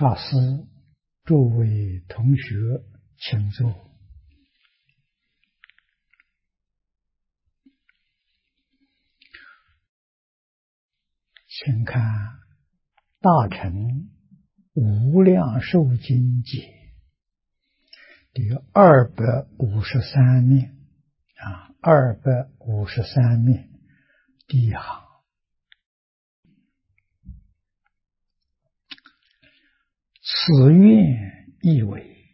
法师，诸位同学，请坐。请看《大乘无量寿经解》第253面253面第一行。此愿意为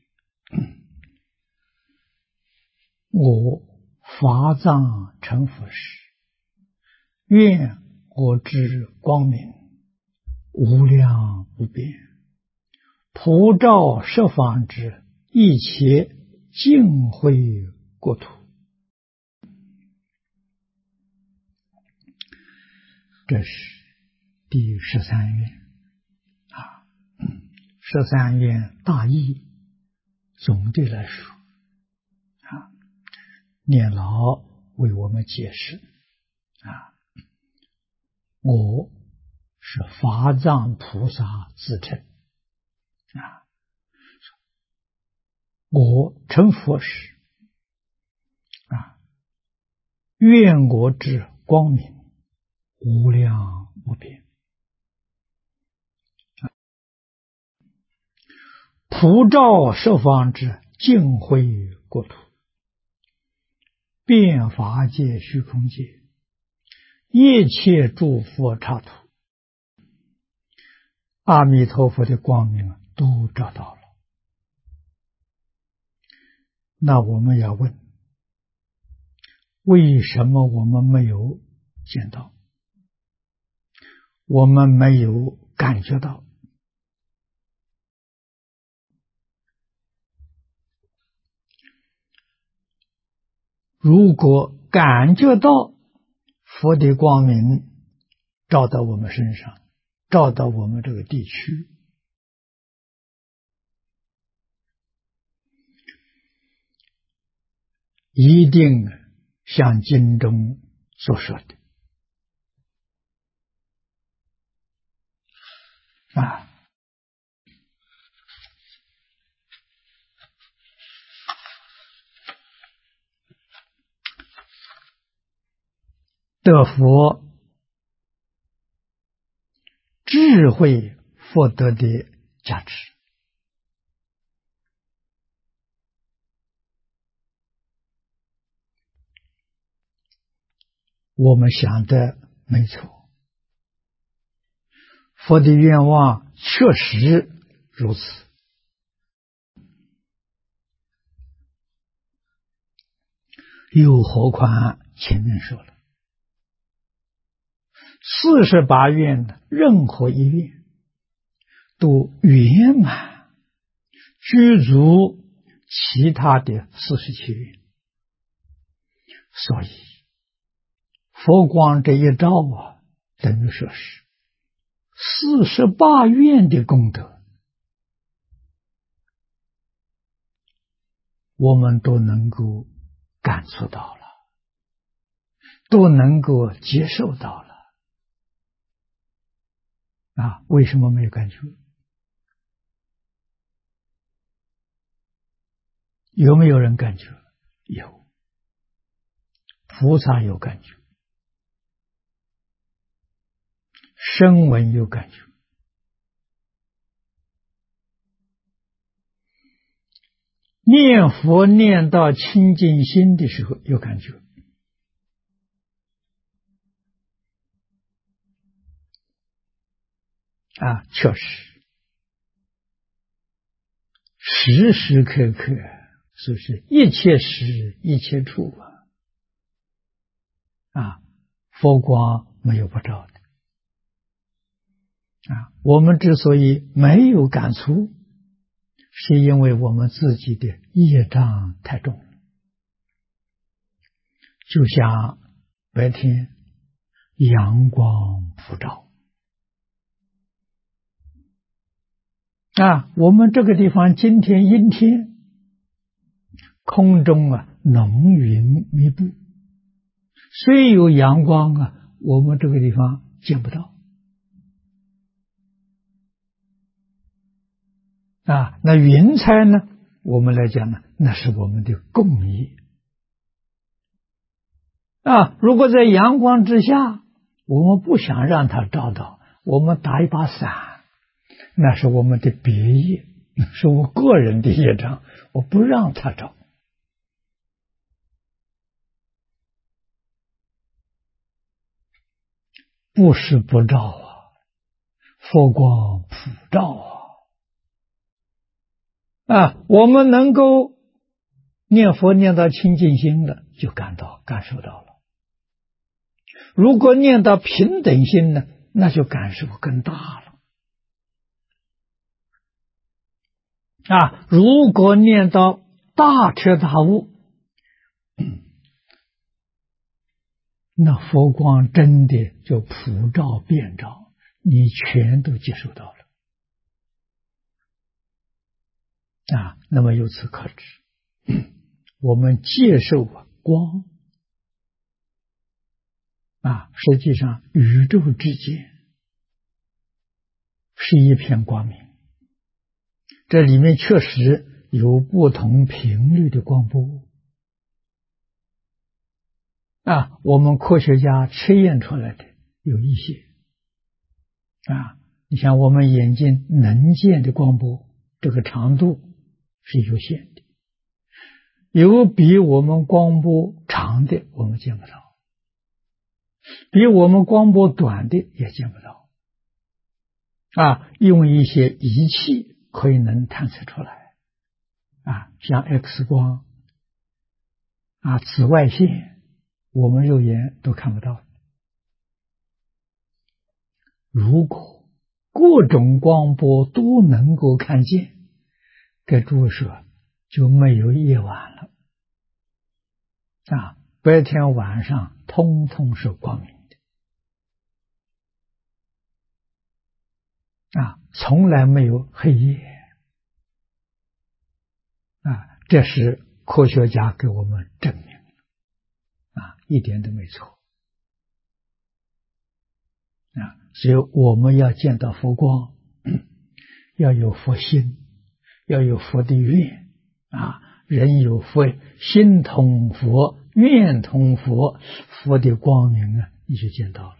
我法藏成佛时，愿我之光明无量无边，普照十方之一切净慧国土。这是第13愿13愿大意，总的来说念老为我们解释我是法藏菩萨自称我成佛时愿我之光明无量无边，普照十方之净慧国土，遍法界虚空界一切诸佛刹土，阿弥陀佛的光明都照到了。那我们要问，为什么我们没有见到，我们没有感觉到？如果感觉到佛的光明照到我们身上，照到我们这个地区，一定像经中所说的得佛智慧福德的加持。我们想的没错，佛的愿望确实如此。又何况前面说了48愿的任何一愿都圆满具足其他的47愿，所以佛光这一照等于说是48愿的功德，我们都能够感触到了，都能够接受到了为什么没有感觉？有没有人感觉？有，菩萨有感觉，声闻有感觉，念佛念到清净心的时候有感觉确实时时刻刻，是不是一切时一切处佛光没有不照的我们之所以没有感触，是因为我们自己的业障太重了。就像白天阳光普照我们这个地方今天阴天，空中浓云密布，虽有阳光我们这个地方见不到那云彩呢，我们来讲呢，那是我们的共业。如果在阳光之下，我们不想让它照到，我们打一把伞，那是我们的别业，是我个人的业障，我不让它照。不是不照佛光普照我们能够念佛念到清净心了，就感受到了。如果念到平等心呢，那就感受更大了。如果念到大彻大悟，那佛光真的就普照遍照，你全都接受到了那么由此可知，我们接受光实际上宇宙之间是一片光明，这里面确实有不同频率的光波我们科学家测验出来的有一些你像我们眼睛能见的光波，这个长度是有限的，有比我们光波长的我们见不到，比我们光波短的也见不到用一些仪器可以能探测出来像 X 光紫外线，我们肉眼都看不到。如果各种光波都能够看见，给诸位说就没有夜晚了白天晚上通通是光明的从来没有黑夜这是科学家给我们证明一点都没错所以我们要见到佛光，要有佛心，要有佛的愿人有佛，心同佛，愿同佛，佛的光明你就见到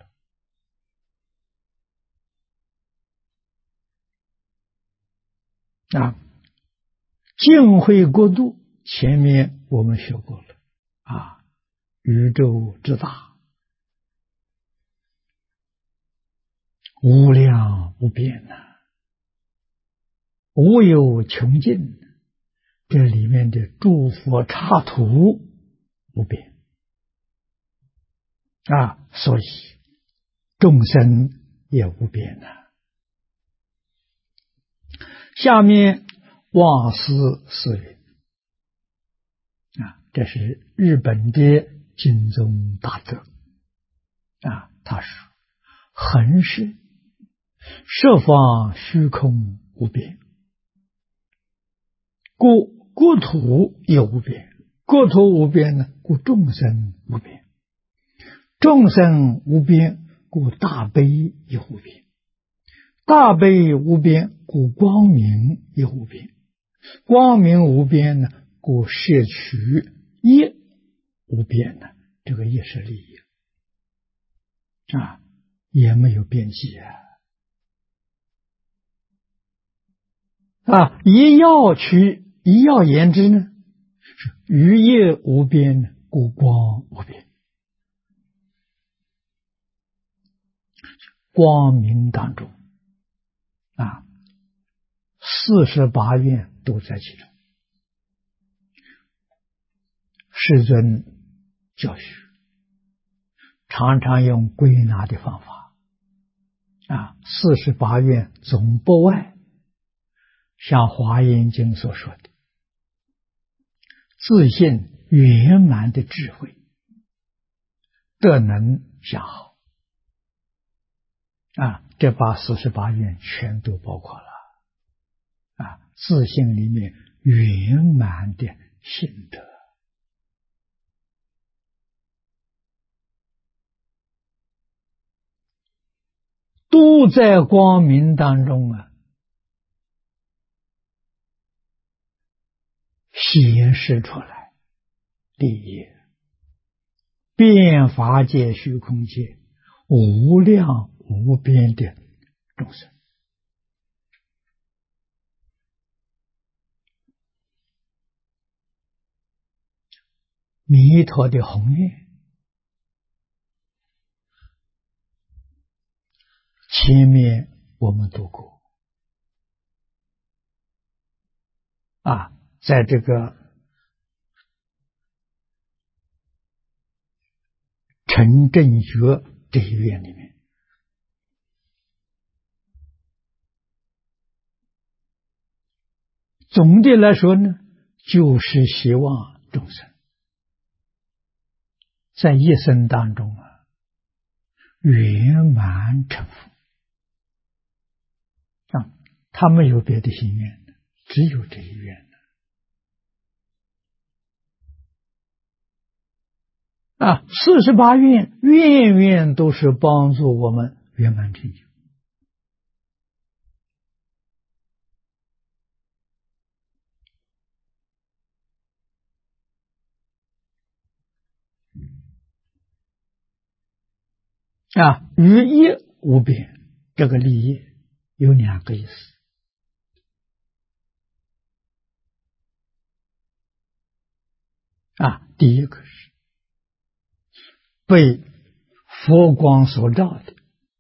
了净慧国度前面我们学过了宇宙之大，无量无边无有穷尽，这里面的诸佛刹土无边所以众生也无边下面望思四云这是日本的经宗大德他说恒是十方虚空无边，故国土也无边，国土无边呢，故众生无边，众生无边，故大悲也无边，大悲无边，故光明也无边，光明无边呢，故摄取业无边呢，这个业是利益也没有边际一要言之呢，是于业无边，故光无边。光明当中48愿都在其中。世尊教学常常用归纳的方法48愿总不外像华严经所说的自信圆满的智慧，德能相好这把48愿全都包括了自信里面圆满的性德都在光明当中显示出来利益，遍法界虚空界无量无边的众生。弥陀的宏愿，前面我们读过在这个陈正觉这一愿里面，总的来说呢，就是希望众生在一生当中圆满成佛他没有别的心愿，只有这一愿48愿，愿愿都是帮助我们圆满成就。于一无边，这个利益有2个意思。第一个是被佛光所照的，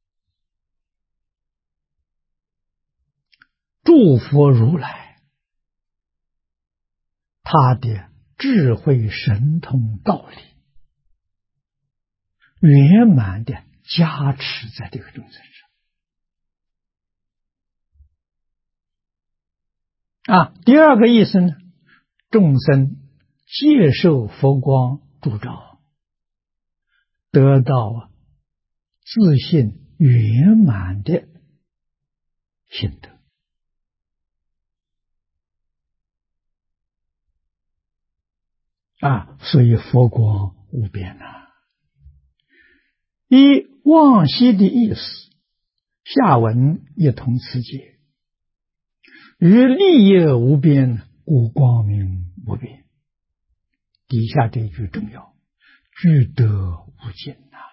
诸佛如来他的智慧神通道理圆满的加持在这个众生上。第二个意思呢，众生接受佛光烛照，得到自信圆满的心得。所以佛光无边以往昔的意思，下文一同此解，于利益无边，故光明无边。底下这一句重要，具德无尽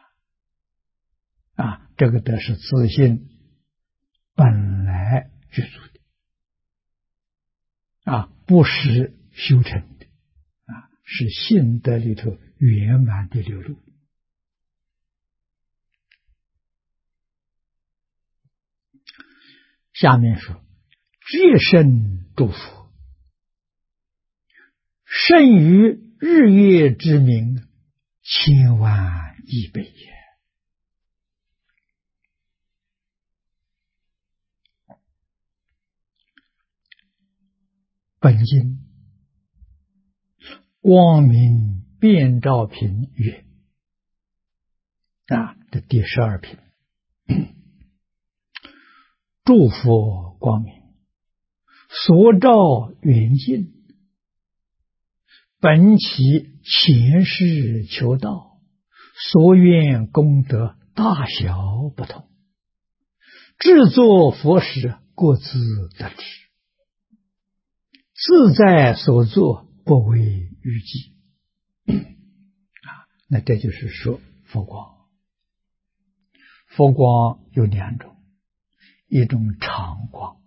这个德是自信本来具足的不是修成的是信德里头圆满的流露。下面说觉生诸佛，胜于日月之明，千万亿倍也。本经光明遍照品曰这第12品，诸佛光明，所照圆净，本起前世求道，所愿功德大小不同，制作佛时各自得知，自在所作不为预计。那这就是说佛光。佛光有2种，一种常光，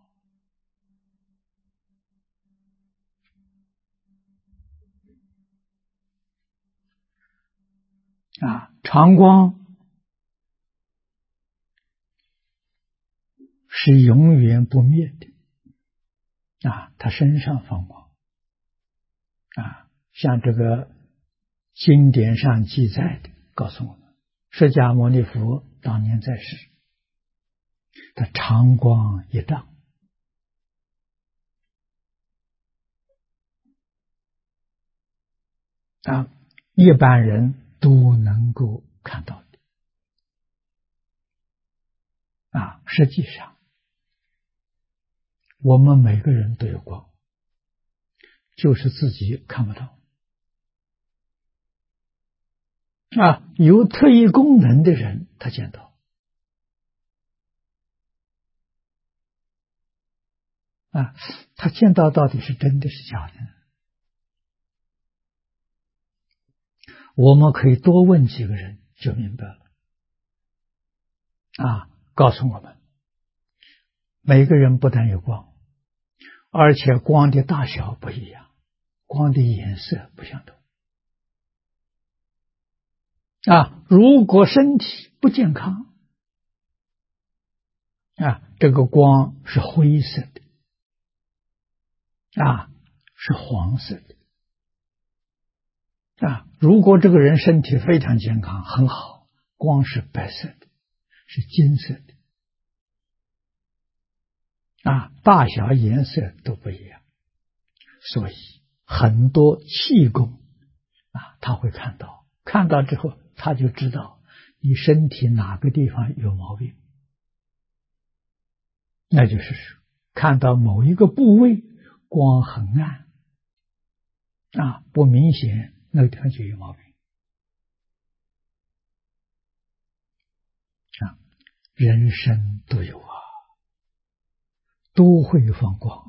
常光是永远不灭的它身上放光像这个经典上记载的告诉我们，释迦牟尼佛当年在世，他常光1丈一般人都能够看到的实际上我们每个人都有光，就是自己看不到有特异功能的人他见到他见到到底是真的是假的呢？ 我们可以多问几个人就明白了。告诉我们，每个人不但有光，而且光的大小不一样，光的颜色不相同。如果身体不健康，这个光是灰色的，是黄色的。如果这个人身体非常健康，很好，光是白色的，是金色的。大小颜色都不一样，所以很多气功他会看到之后，他就知道你身体哪个地方有毛病。那就是说，看到某一个部位光很暗，不明显，那个地方就有毛病。人生都有都会放光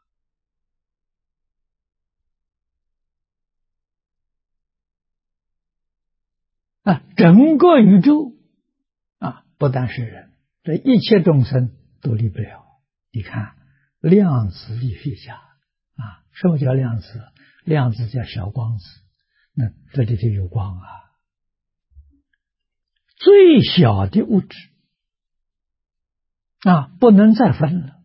整个宇宙不但是人，这一切众生都离不了。你看量子力学家什么叫量子？量子叫小光子，那这里就有光最小的物质不能再分了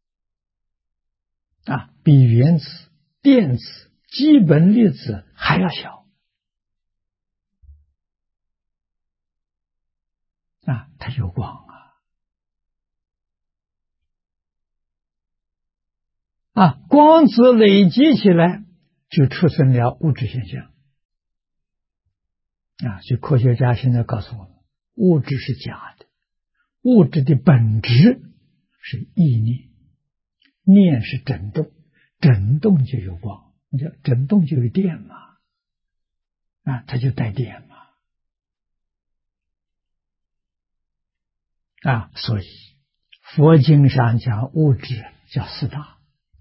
比原子、电子、基本粒子还要小它有光光子累积起来就出生了物质现象所以科学家现在告诉我们，物质是假的，物质的本质是意念，念是振动，振动就有光，振动就有电嘛它就带电嘛所以佛经上讲物质叫四大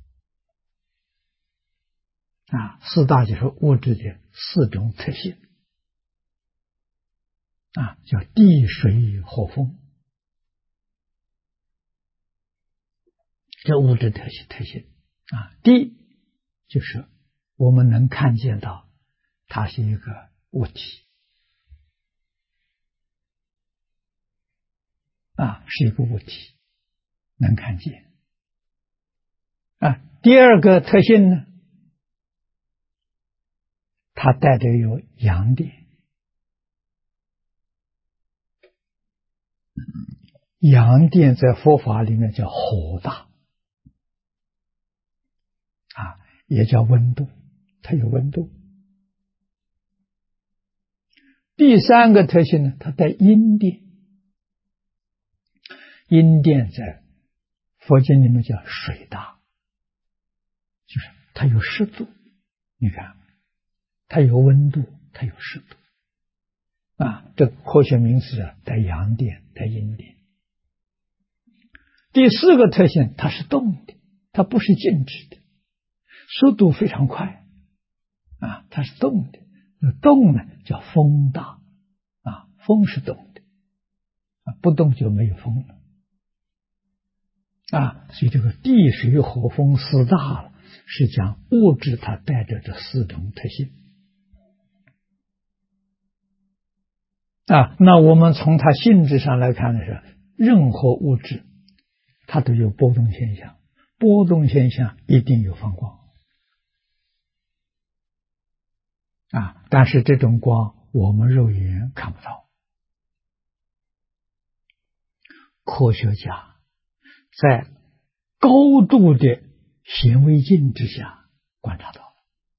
四大就是物质的四种特性叫地水火风，这物质特性地就是我们能看见到它是一个物体是一个物体能看见第二个特性呢，它带着有阳电，阳电在佛法里面叫火大也叫温度，它有温度。第三个特性呢，它带阴电，阴电在佛经里面叫水大，就是它有湿度。你看它有温度，它有湿度这科学名词带阳电带阴电。第四个特性，它是动的，它不是静止的，速度非常快它是动的。动呢叫风大风是动的不动就没有风了所以这个地水火风四大是讲物质它带着这四种特性那我们从它性质上来看的是，任何物质它都有波动现象，波动现象一定有放光但是这种光我们肉眼看不到，科学家在高度的显微镜之下观察到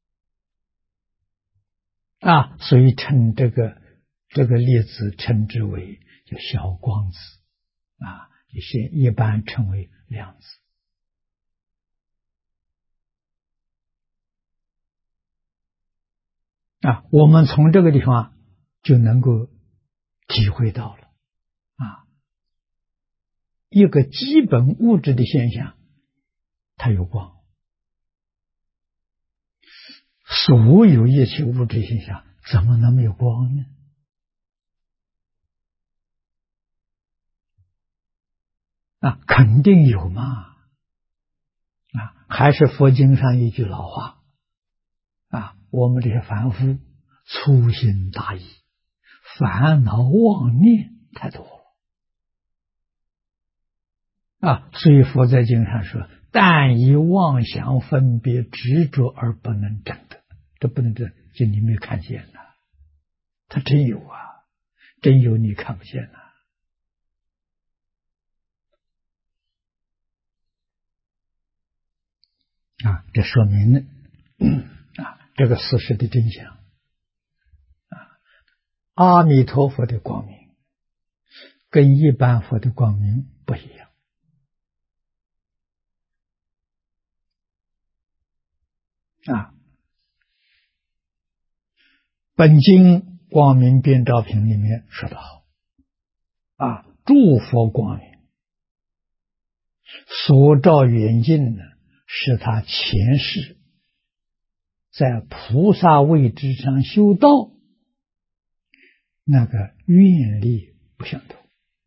所以称这个粒子称之为叫小光子一般称为量子我们从这个地方就能够体会到了一个基本物质的现象，它有光，所有一切物质现象怎么能没有光呢？肯定有嘛！还是佛经上一句老话我们这些凡夫粗心大意，烦恼妄念太多了所以佛在经上说：“但以妄想分别执着而不能证得。”这不能证，就你没看见呐，它真有真有你看不见呐这说明了这个事实的真相阿弥陀佛的光明跟一般佛的光明不一样本经光明遍照品里面说得好诸佛光明所照远近呢，是他前世在菩萨位之上修道那个愿力不相同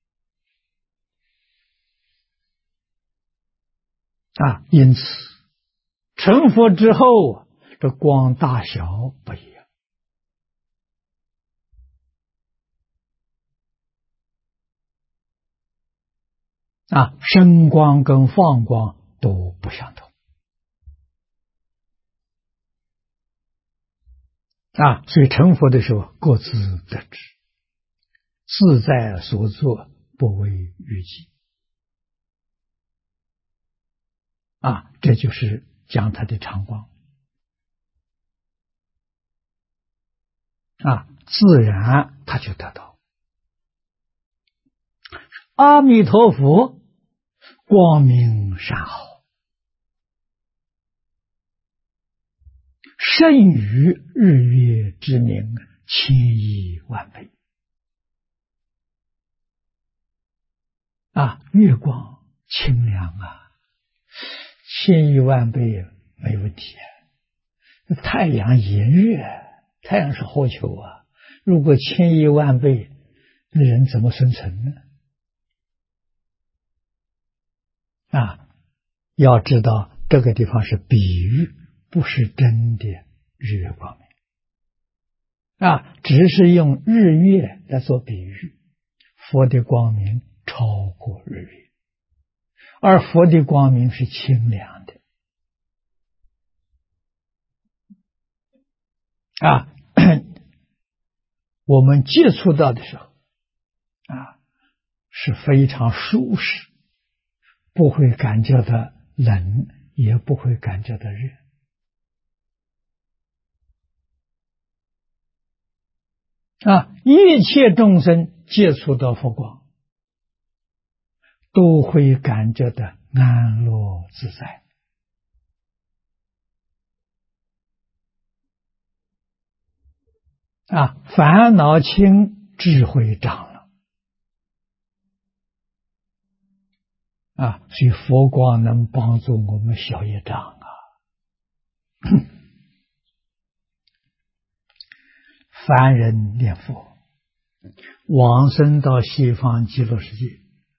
因此成佛之后这光大小不一样升光跟放光都不相同所以成佛的时候各自得知，自在所作，不为预计这就是讲他的常光自然他就得到阿弥陀佛光明善好，胜于日月之明千亿万倍月光清凉千亿万倍没问题太阳炎热，太阳是火球如果千亿万倍，那人怎么生存呢？要知道这个地方是比喻，不是真的日月光明只是用日月来做比喻，佛的光明超过日月，而佛的光明是清凉的我们接触到的时候是非常舒适，不会感觉到冷，也不会感觉到热一切众生接触到佛光都会感觉到安乐自在烦恼轻，智慧长了所以佛光能帮助我们消业障凡人念佛往生到西方极乐世界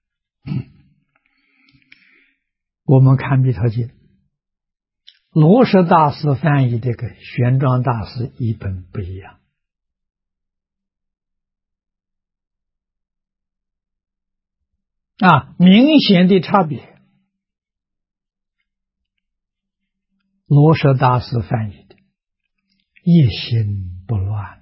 我们看密陀经罗什大师翻译这个玄奘大师译本不一样明显的差别罗什大师翻译的一心不乱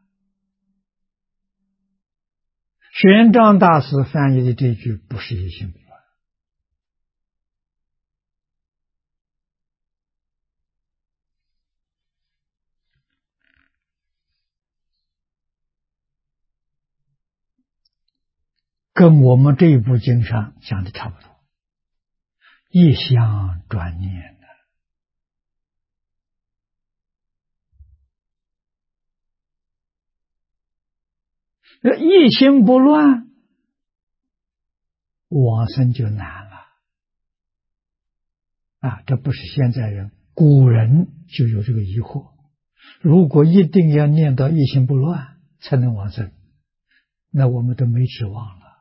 玄奘大师翻译的这句不是一心不乱跟我们这一部经上讲的差不多一相转念一心不乱往生就难了这不是现在人，古人就有这个疑惑如果一定要念到一心不乱才能往生，那我们都没指望了。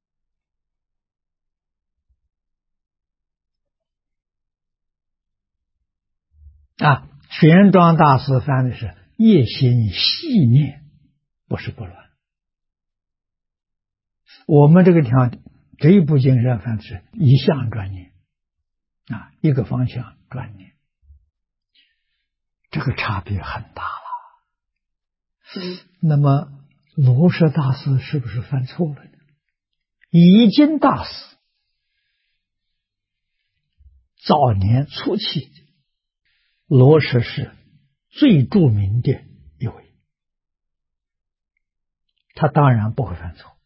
玄奘大师翻的是一心细念，不是不乱。我们这一部经上翻的是一向专念，一个方向专念，这个差别很大了。那么罗什大师是不是犯错了呢？已经大师早年初期，罗什是最著名的一位，他当然不会犯错。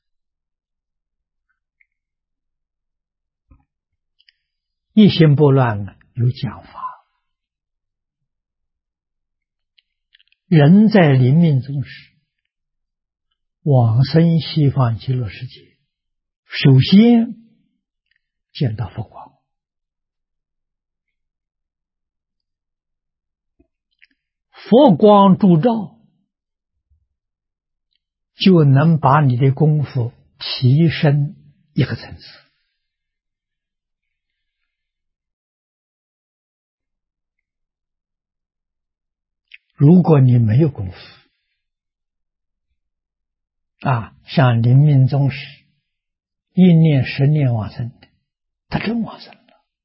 一心不乱呢，有讲法。人在临命终时往生西方极乐世界，首先见到佛光，佛光烛照，就能把你的功夫提升一个层次。如果你没有功夫像临命终时1念10念往生的，他真往生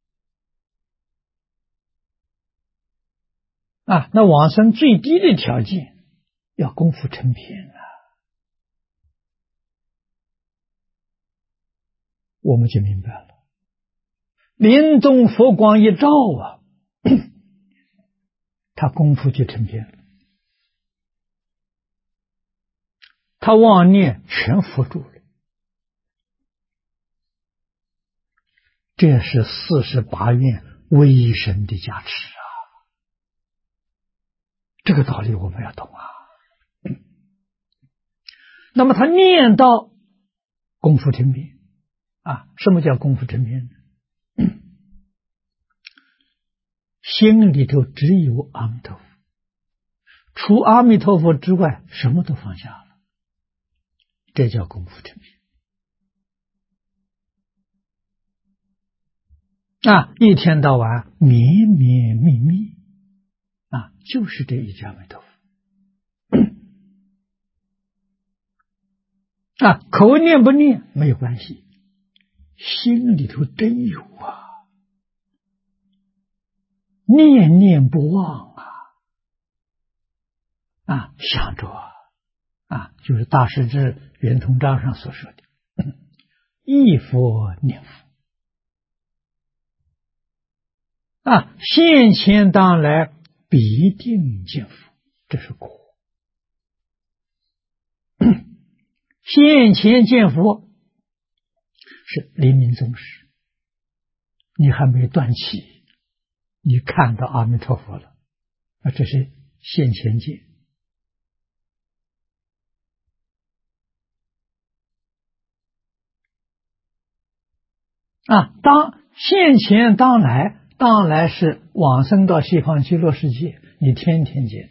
了那往生最低的条件要功夫成片我们就明白了。临终佛光一照他功夫就成片了，他妄念全伏住了。这是48愿威神的加持这个道理我们要懂那么他念到功夫成片什么叫功夫成片呢？心里头只有阿弥陀佛，除阿弥陀佛之外什么都放下了，这叫功夫成片一天到晚绵绵密密就是这一句阿弥陀佛口念不念没有关系，心里头真有念念不忘想着就是大师至圆通章上所说的忆佛念佛现前当来必定见佛，这是果。现前见佛是临命终时，你还没断气，你看到阿弥陀佛了，这是现前见。当现前当来，当来是往生到西方极乐世界，你天天见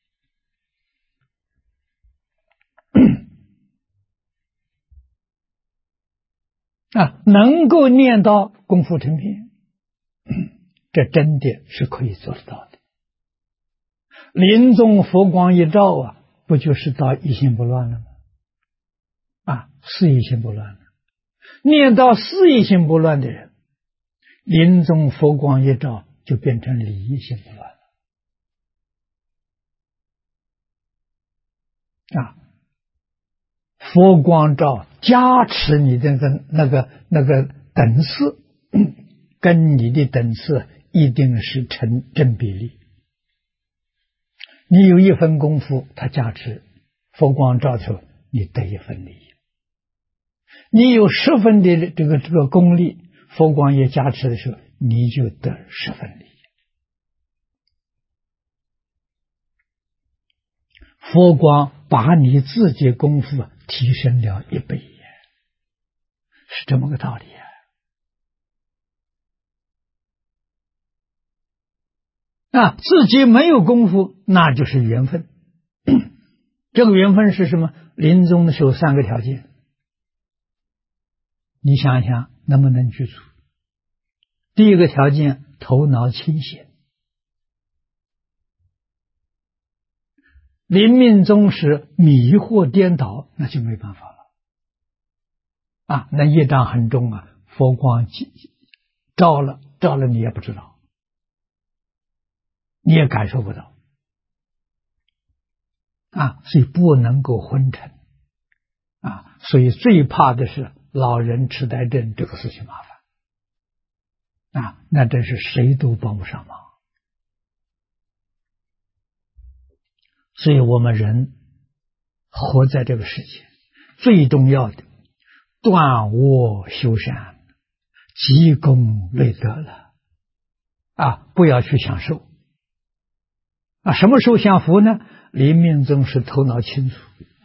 能够念到功夫成片，这真的是可以做得到的。临终佛光一照不就是到一心不乱了吗？是一心不乱了。念到是一心不乱的人，临终佛光一照就变成理一心不乱了佛光照加持你的那个等次，跟你的等次一定是成正比例。你有1分功夫，他加持佛光照的时候，你得1分利益；你有10分的这个功力，佛光也加持的时候，你就得10分利益。佛光把你自己功夫提升了1倍，是这么个道理自己没有功夫，那就是缘分。这个缘分是什么？临终的时候3个条件，你想想能不能具足？第一个条件，头脑清醒。临命终时迷惑颠倒，那就没办法了。那业障很重啊，佛光照了你也不知道，你也感受不到。所以不能够昏沉。所以最怕的是老人痴呆症，这个事情麻烦。那真是谁都帮不上忙。所以我们人活在这个世界，最重要的断恶修善，积功累德了。不要去享受。什么时候享福呢？临命终时头脑清楚，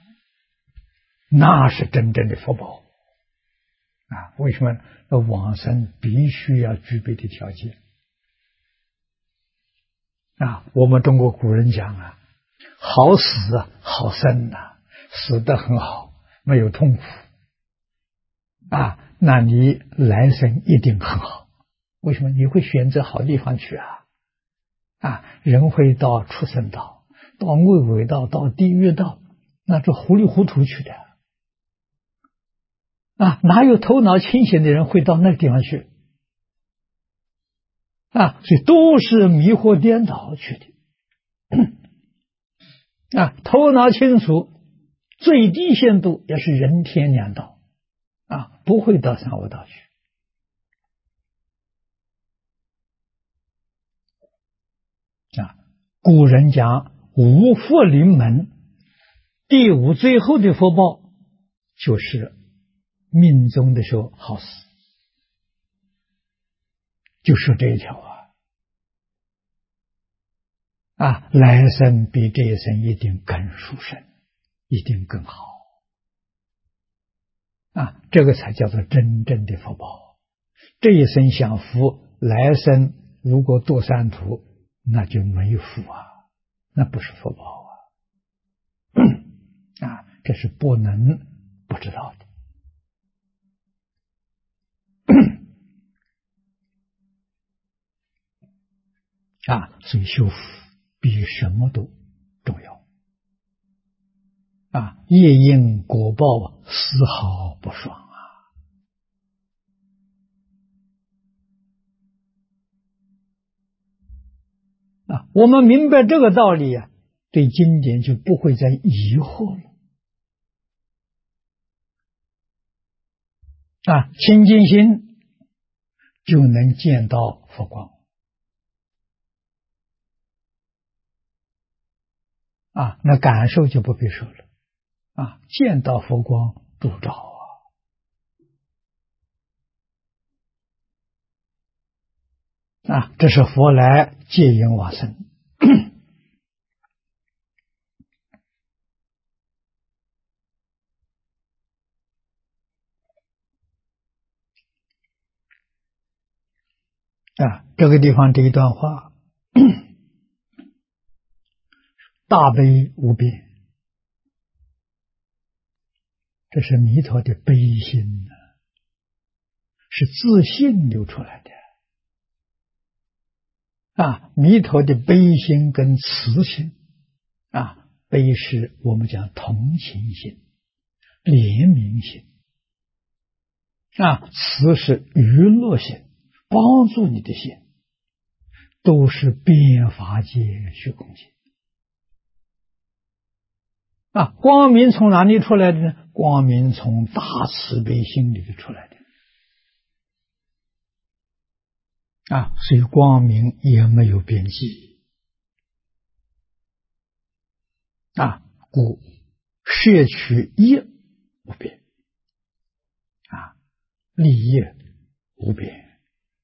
那是真正的福报。为什么往生必须要具备的条件？我们中国古人讲好死好生死得很好，没有痛苦。那你来生一定很好。为什么？你会选择好地方去人会到畜生道，到恶鬼道，到地狱道，那这糊里糊涂去的。哪有头脑清醒的人会到那个地方去？所以都是迷惑颠倒去的。头脑清楚，最低限度也是人天两道，不会到三恶道去。古人讲无福临门，第5最后的福报就是命终的时候好死，就是这一条来生比这一生一定更殊胜，一定更好。这个才叫做真正的福报。这一生享福，来生如果堕三途，那就没福那不是福报这是不能不知道的。所以修福比什么都重要。业因果报丝毫不爽我们明白这个道理对经典就不会再疑惑了。清净心就能见到佛光。那感受就不必说了。见到佛光烛照这是佛来接引往生。这个地方这一段话大悲无边，这是弥陀的悲心是自信流出来的。弥陀的悲心跟慈心悲是我们讲同情心、怜悯心慈是娱乐心，帮助你的心，都是遍法界虚空心。光明从哪里出来的呢？光明从大慈悲心里头出来的。所以光明也没有边际。故摄取业无边，利业无边。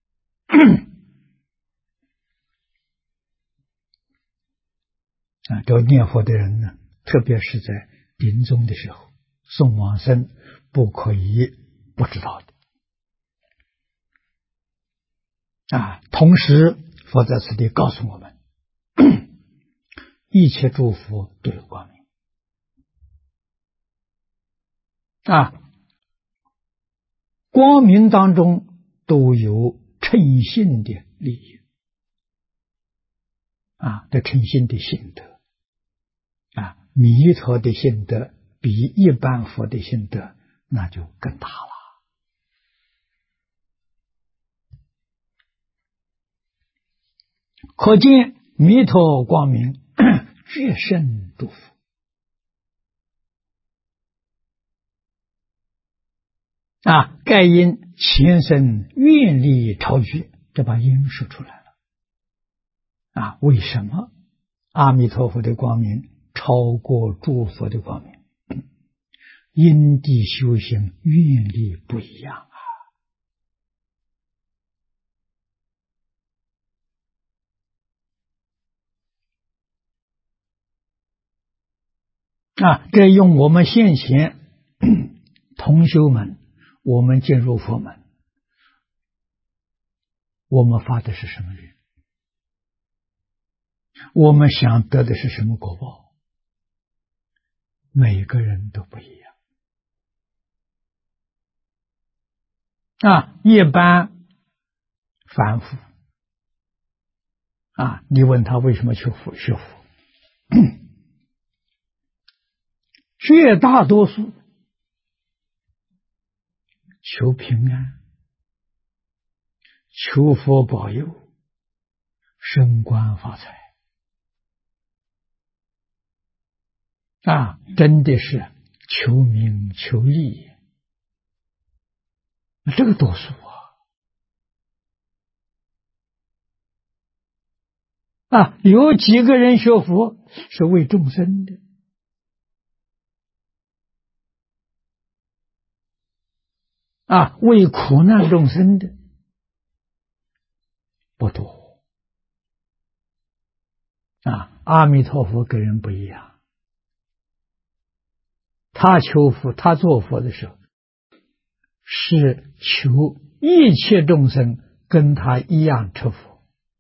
这个念佛的人呢，特别是在临终的时候送往生，不可以不知道的。同时佛在此地告诉我们， 一切诸佛都有光明啊，光明当中都有称性的利益啊，这称性的心得啊，弥陀的心得比一般佛的心得那就更大了。可见弥陀光明决胜诸佛啊，盖因前生愿力超绝，这把因说出来了啊。为什么阿弥陀佛的光明超过诸佛的光明？因地修行愿力不一样啊！这用我们现前同修们，我们进入佛门，我们发的是什么愿？我们想得的是什么果报？每个人都不一样啊！一般凡夫啊，你问他为什么学佛？绝大多数求平安，求佛保佑，升官发财啊，真的是求名求利，这个多数啊，有几个人学佛是为众生的啊，为苦难众生的不多啊。阿弥陀佛跟人不一样，他求佛，他做佛的时候是求一切众生跟他一样成佛，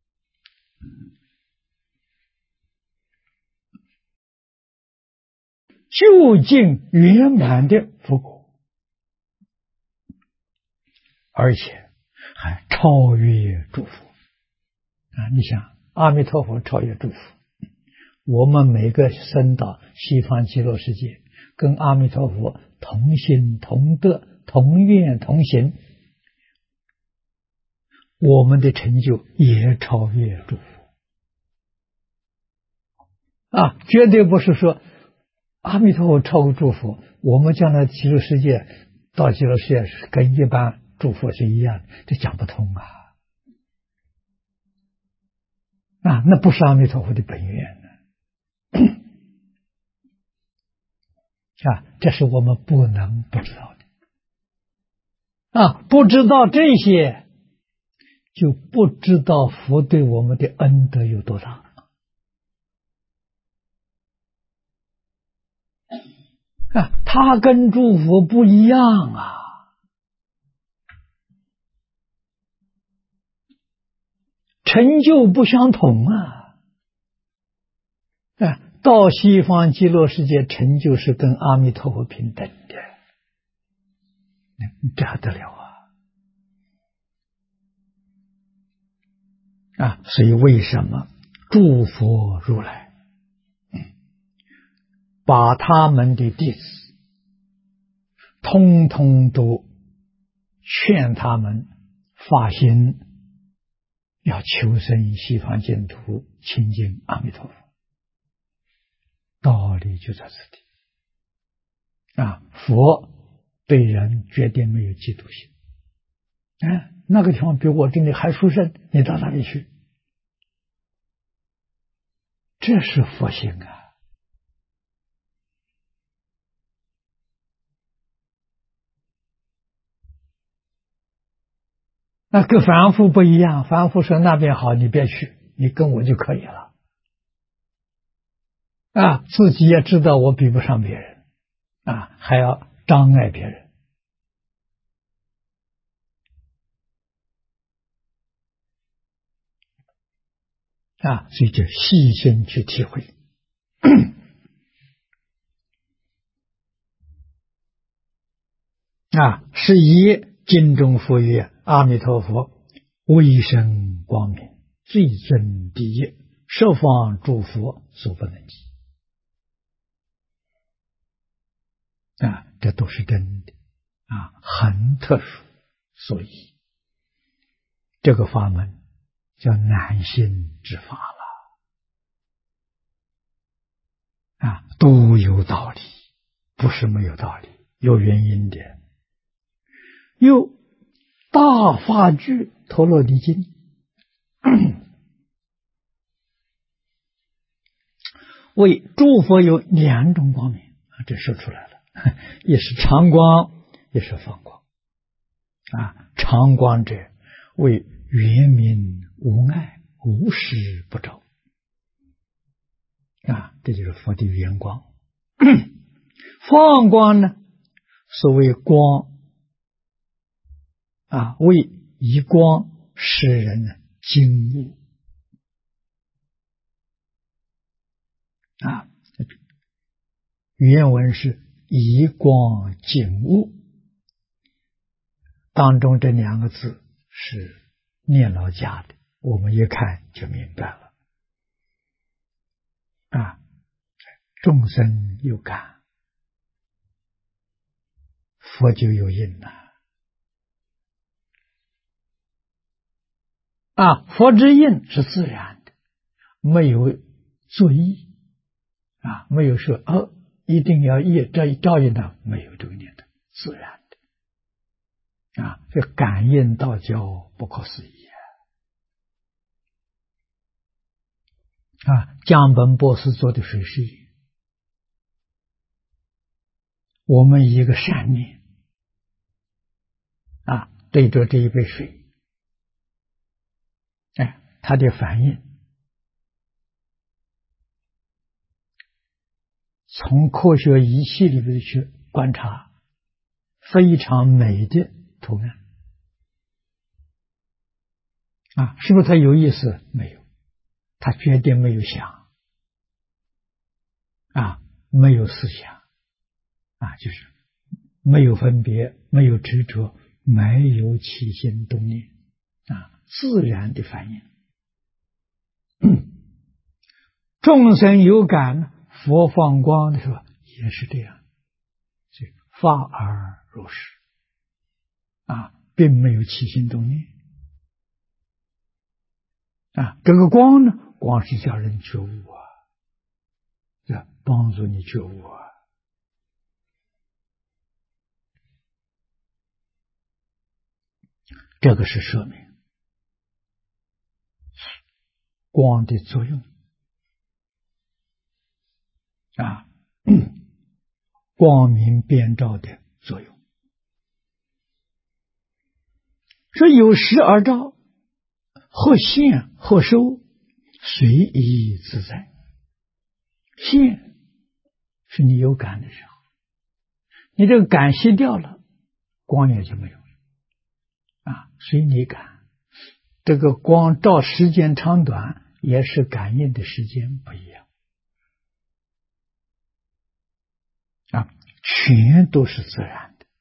究竟圆满的佛果，而且还超越诸佛啊！你想，阿弥陀佛超越诸佛，我们每个生到西方极乐世界，跟阿弥陀佛同心同德同愿同行，我们的成就也超越诸佛啊！绝对不是说阿弥陀佛超过诸佛，我们将来极乐世界到极乐世界跟一般诸佛是一样，这讲不通啊！啊，那不是阿弥陀佛的本愿呢啊！这是我们不能不知道的啊！不知道这些，就不知道佛对我们的恩德有多大啊！他跟诸佛不一样啊！成就不相同啊！到西方极乐世界成就是跟阿弥陀佛平等的，这还得了啊！所以为什么诸佛如来把他们的弟子通通都劝他们发心要求生西方净土，亲近阿弥陀佛？道理就在此地啊！佛对人绝对没有嫉妒心。那个地方比我这里还殊胜，你到哪里去？这是佛性啊！那跟凡夫不一样，凡夫说那边好，你别去，你跟我就可以了啊！自己也知道我比不上别人啊，还要障碍别人所以就细心去体会。是以经中佛曰：阿弥陀佛，威神光明，最尊第一，十方诸佛所不能及。这都是真的很特殊，所以这个法门叫难信之法了都有道理，不是没有道理，有原因的。又大法句陀罗尼经为诸佛有两种光明这说出来了，也是常光，也是放光常光者为圆明无碍，无时不照这就是佛的圆光。放光呢，所谓光为以光使人惊悟原文是以光惊悟，当中这两个字是念老家的，我们一看就明白了众生有感，佛就有应佛之应是自然的，没有作意没有说一定要这照应他，没有这个念头，自然的这感应道交不可思议江本博士做的水实验，我们一个善念对着这一杯水它的反应从科学仪器里面去观察，非常美的图案是不是它有意思？没有，它绝对没有想没有思想就是没有分别，没有执着，没有起心动念自然的反应。众生有感，佛放光的时候也是这样，所以发而如是并没有起心动念这个光呢，光是叫人觉悟帮助你觉悟这个是说明光的作用光明遍照的作用。说有时而照，或现或收，随意自在。现是你有感的时候，你这个感熄掉了，光也就没有了随你感。这个光照时间长短也是感应的时间不一样全都是自然的。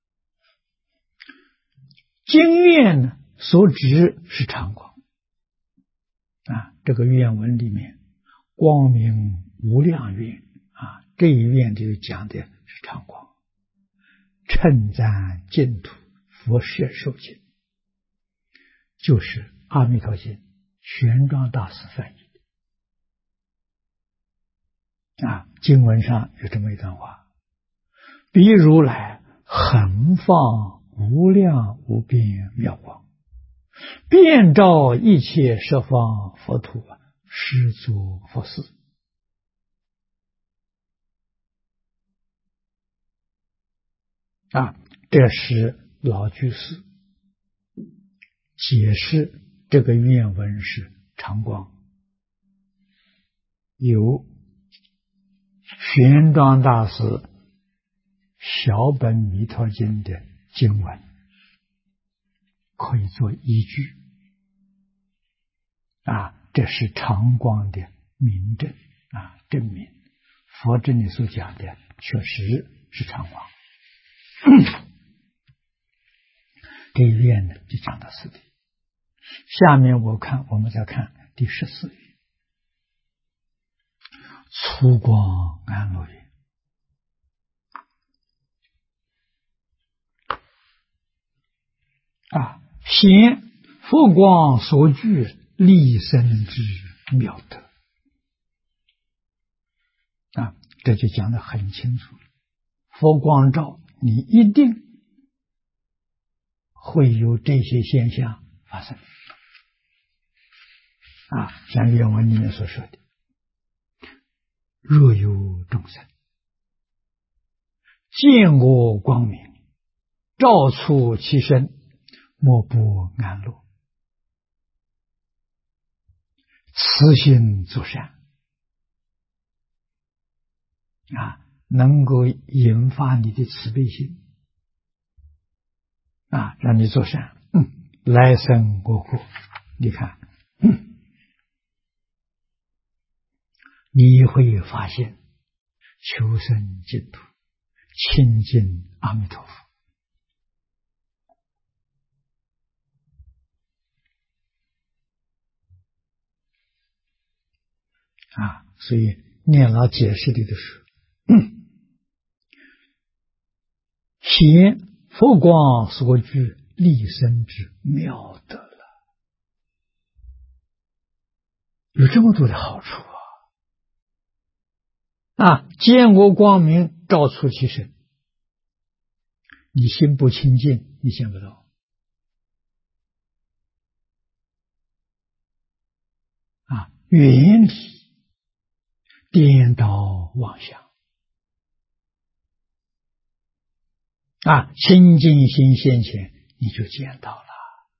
经院呢，所指是常光这个愿文里面光明无量愿这一愿就讲的是常光。称赞净土佛摄受经，就是阿弥陀经玄奘大师翻译的经文上有这么一段话：彼如来恒放无量无边妙光，遍照一切十方佛土，施诸佛事。这是老居士解释这个愿文是常光，有玄奘大师小本弥陀经的经文可以做依据这是常光的明证证明佛这里所讲的确实是常光。这一愿呢就讲到此地。下面我们再看第14愿，粗光安乐愿。显佛光所具利生之妙德。这就讲得很清楚了。佛光照，你一定会有这些现象发生。像原文里面所说的，若有众生见我光明，照出其身，莫不安乐，慈心作善，能够引发你的慈悲心，让你做善，来生我国。你看，你会发现求生净土，亲近阿弥陀佛。所以念老解释的是显佛光所具利生之妙德了，有这么多的好处见我光明，照出其身。你心不清净，你见不到远离颠倒妄想清净心现前，你就见到了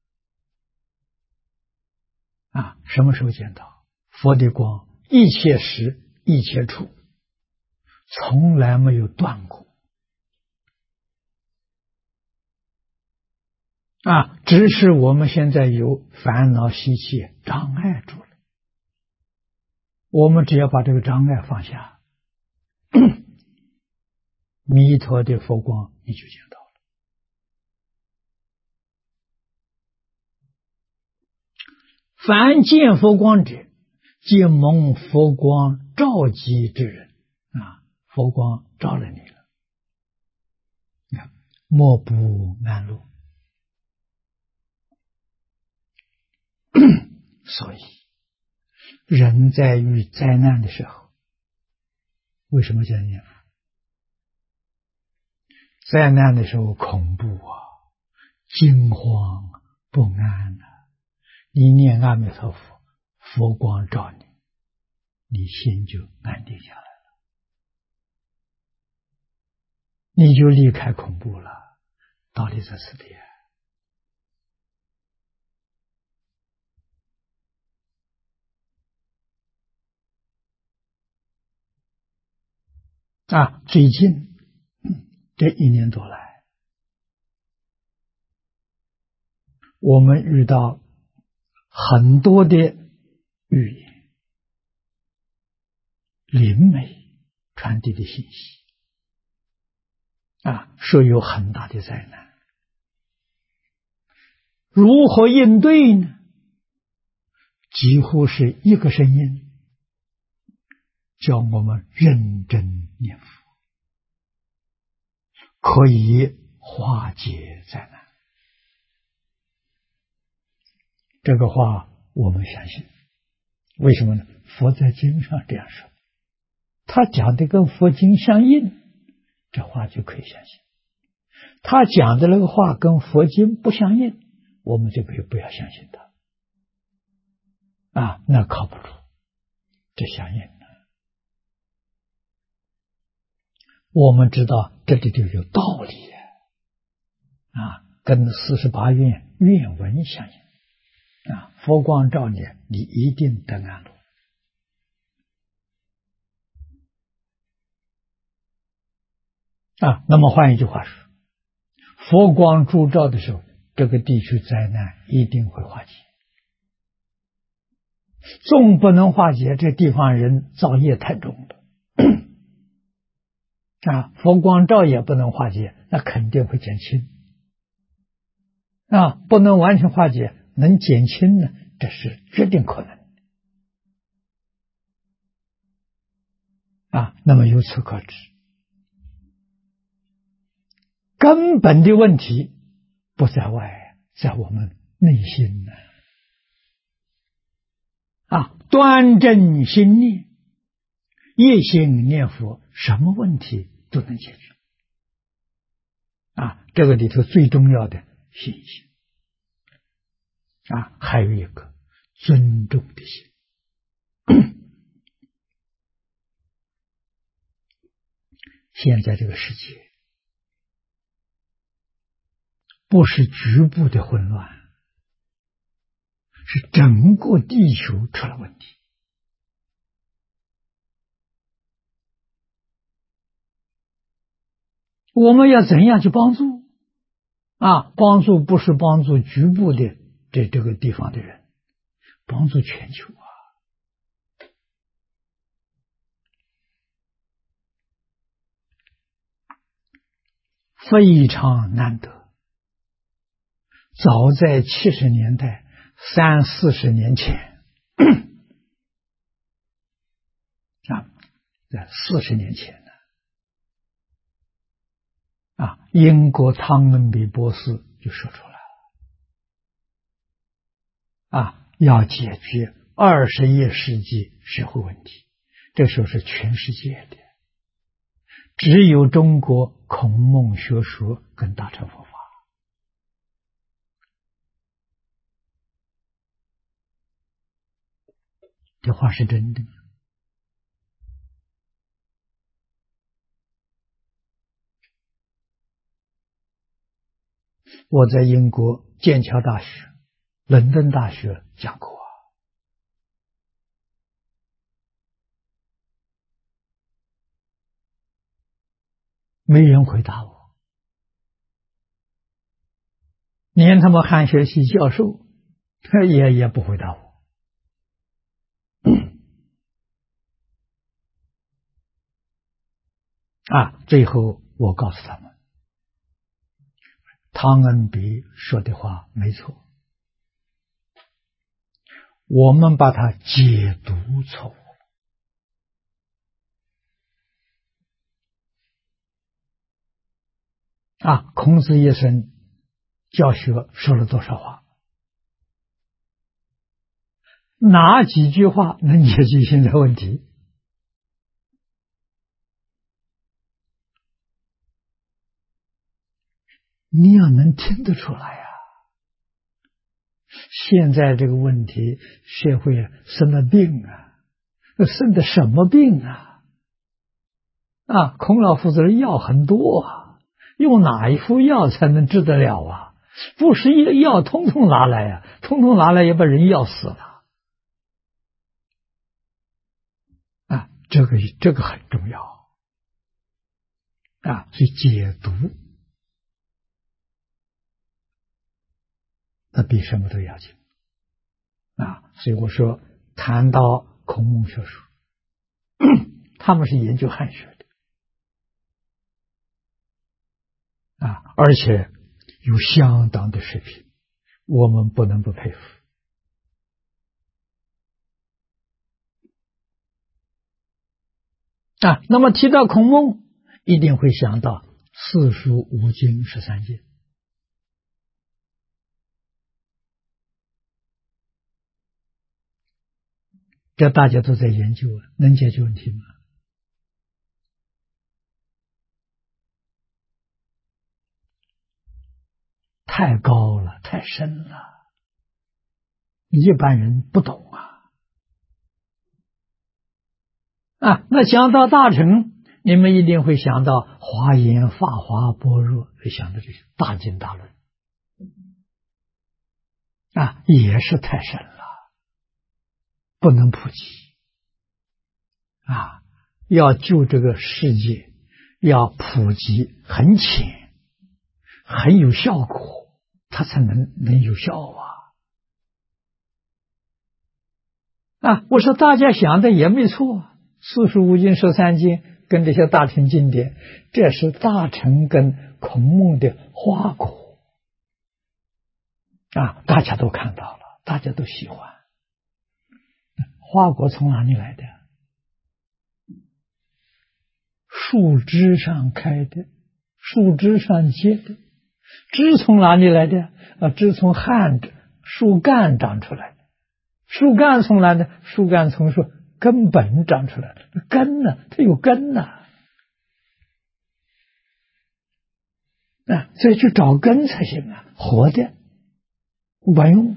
什么时候见到？佛的光一切时一切处，从来没有断过只是我们现在有烦恼习气障碍住了。我们只要把这个障碍放下，弥陀的佛光你就见到了。凡见佛光者，皆蒙佛光照极之人佛光照了你了，莫不安乐。所以人在遇灾难的时候，为什么叫念佛？灾难的时候恐怖惊慌不安你念阿弥陀佛，佛光照你，你心就安定下来了，你就离开恐怖了。道理在此地最近这1年多来，我们遇到很多的语言灵媒传递的信息说有很大的灾难，如何应对呢？几乎是一个声音，叫我们认真念佛，可以化解灾难。这个话我们相信，为什么呢？佛在经上这样说，他讲的跟佛经相应，这话就可以相信。他讲的那个话跟佛经不相应，我们就可以不要相信他那靠不住，这相应了。我们知道这里就有道理跟48愿愿文相应佛光照你，你一定得安乐那么换一句话说，佛光烛照的时候，这个地区灾难一定会化解纵不能化解，这地方人造业太重了。佛光照也不能化解，那肯定会减轻。不能完全化解，能减轻呢，这是决定可能。那么由此可知，根本的问题不在外，在我们内心呢。端正心念，一心念佛，什么问题都能解决。这个里头最重要的信心。还有一个尊重的心。现在这个世界不是局部的混乱，是整个地球出了问题。我们要怎样去帮助？帮助不是帮助局部的这个地方的人，帮助全球非常难得。早在70年代、30-40年前，在40年前呢，英国汤恩比博士就说出来了，要解决21世纪社会问题，这时候是全世界的，只有中国孔孟学说跟大乘佛法。这话是真的吗？我在英国剑桥大学、伦敦大学讲过没人回答我，连他们汉学系教授也不回答我。最后我告诉他们，汤恩比说的话没错，我们把它解读错误。孔子一生教学说了多少话？哪几句话能解决现在问题？你要能听得出来现在这个问题，社会生了病生的什么病孔老夫子的药很多用哪一副药才能治得了不是一个药通通拿来通通拿来也把人药死了这个很重要所以解读那比什么都要紧所以我说谈到孔孟学说他们是研究汉学的而且有相当的水平，我们不能不佩服那么提到孔孟，一定会想到四书五经13戒。这大家都在研究能解决问题吗？太高了，太深了，一般人不懂那讲到大乘，你们一定会想到华严、法华、般若，会想到这些大经大论也是太深了，不能普及要救这个世界，要普及很浅，很有效果，它才能有效我说大家想的也没错，四书五经、十三经跟这些大乘经典，这是大乘跟孔孟的花果大家都看到了，大家都喜欢。花果从哪里来的？树枝上开的，树枝上结的。枝从哪里来的？枝从树干长出来的。树干从哪呢？树干从树根本长出来的。根呢？它有根呢。所以去找根才行活的不管用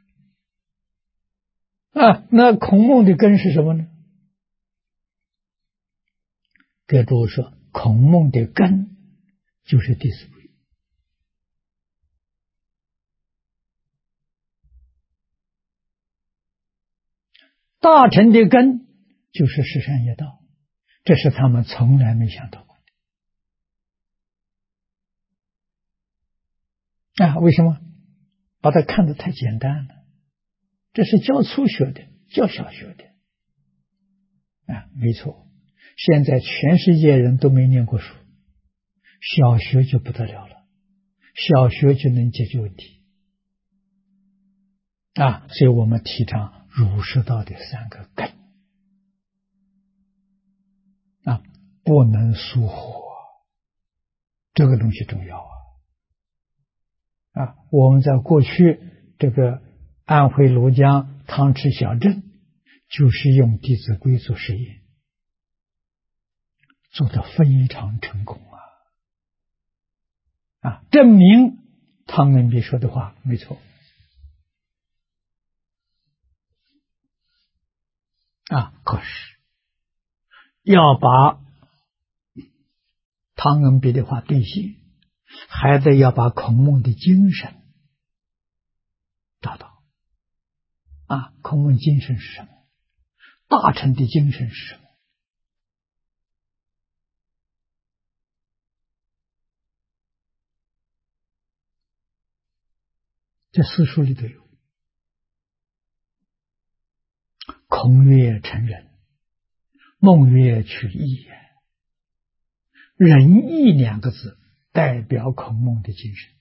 那孔孟的根是什么呢？给诸位说，孔孟的根就是《弟子规》。大乘的根就是十善业道，这是他们从来没想到过的为什么？把它看得太简单了。这是教初学的，教小学的没错。现在全世界人都没念过书，小学就不得了了，小学就能解决问题所以我们提倡儒释道的三个根不能疏忽这个东西重要我们在过去这个安徽庐江汤池小镇就是用《弟子规》做实验，做得非常成功证明汤恩比说的话没错可是要把汤恩比的话兑现，还得要把孔孟的精神找到孔孟精神是什么？大乘的精神是什么？这四书里都有。孔曰成仁，孟曰取义。仁义两个字代表孔孟的精神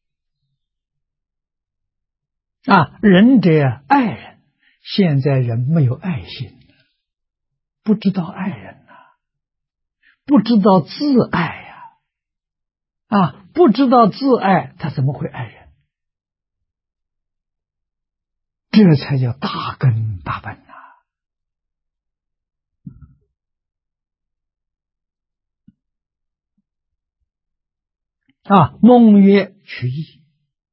仁者爱人，现在人没有爱心，不知道爱人不知道自爱不知道自爱，他怎么会爱人？这才叫大根大本孟曰取义，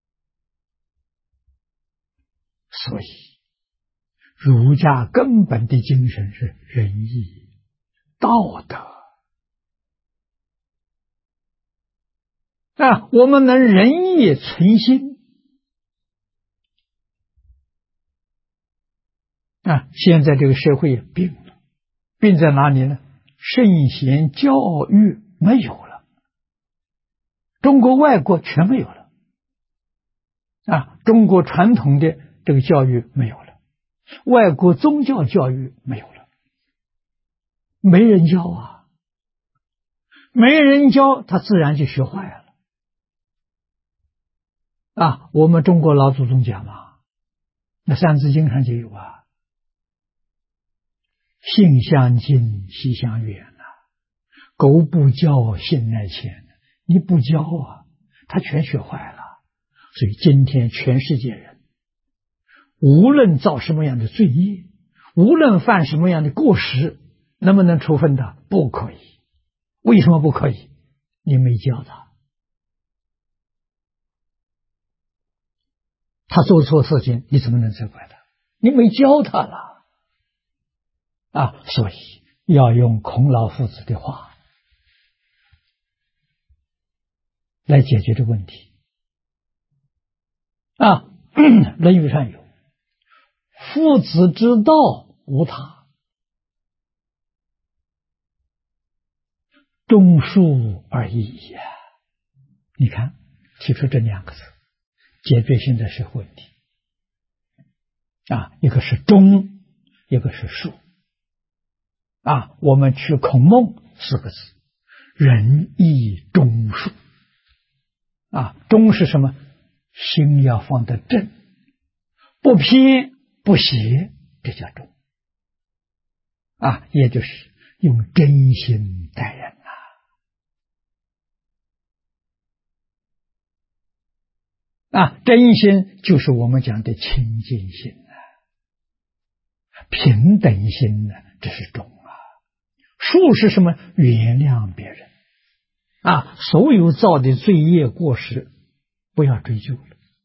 所以儒家根本的精神是仁义道德我们能仁义存心现在这个社会病了，病在哪里呢？圣贤教育没有了，中国外国全没有了中国传统的这个教育没有了，外国宗教教育没有了，没人教没人教，他自然就学坏了我们中国老祖宗讲那《三字经》上就有性相近，习相远狗不教，性乃迁。你不教他全学坏了。所以今天全世界人，无论造什么样的罪业，无论犯什么样的过失，能不能处分他？不可以。为什么不可以？你没教他，他做错事情，你怎么能责怪他？你没教他了所以要用孔老夫子的话来解决这个问题论语上有父子之道无他，忠恕而已你看提出这两个字，解决现在社会问题一个是忠， 一个是术。我们取孔孟4个字，仁义忠术。忠是什么？心要放得正，不偏不邪，这叫忠。也就是用真心待人真心就是我们讲的清净心平等心这是忠术是什么？原谅别人所有造的罪业过失不要追究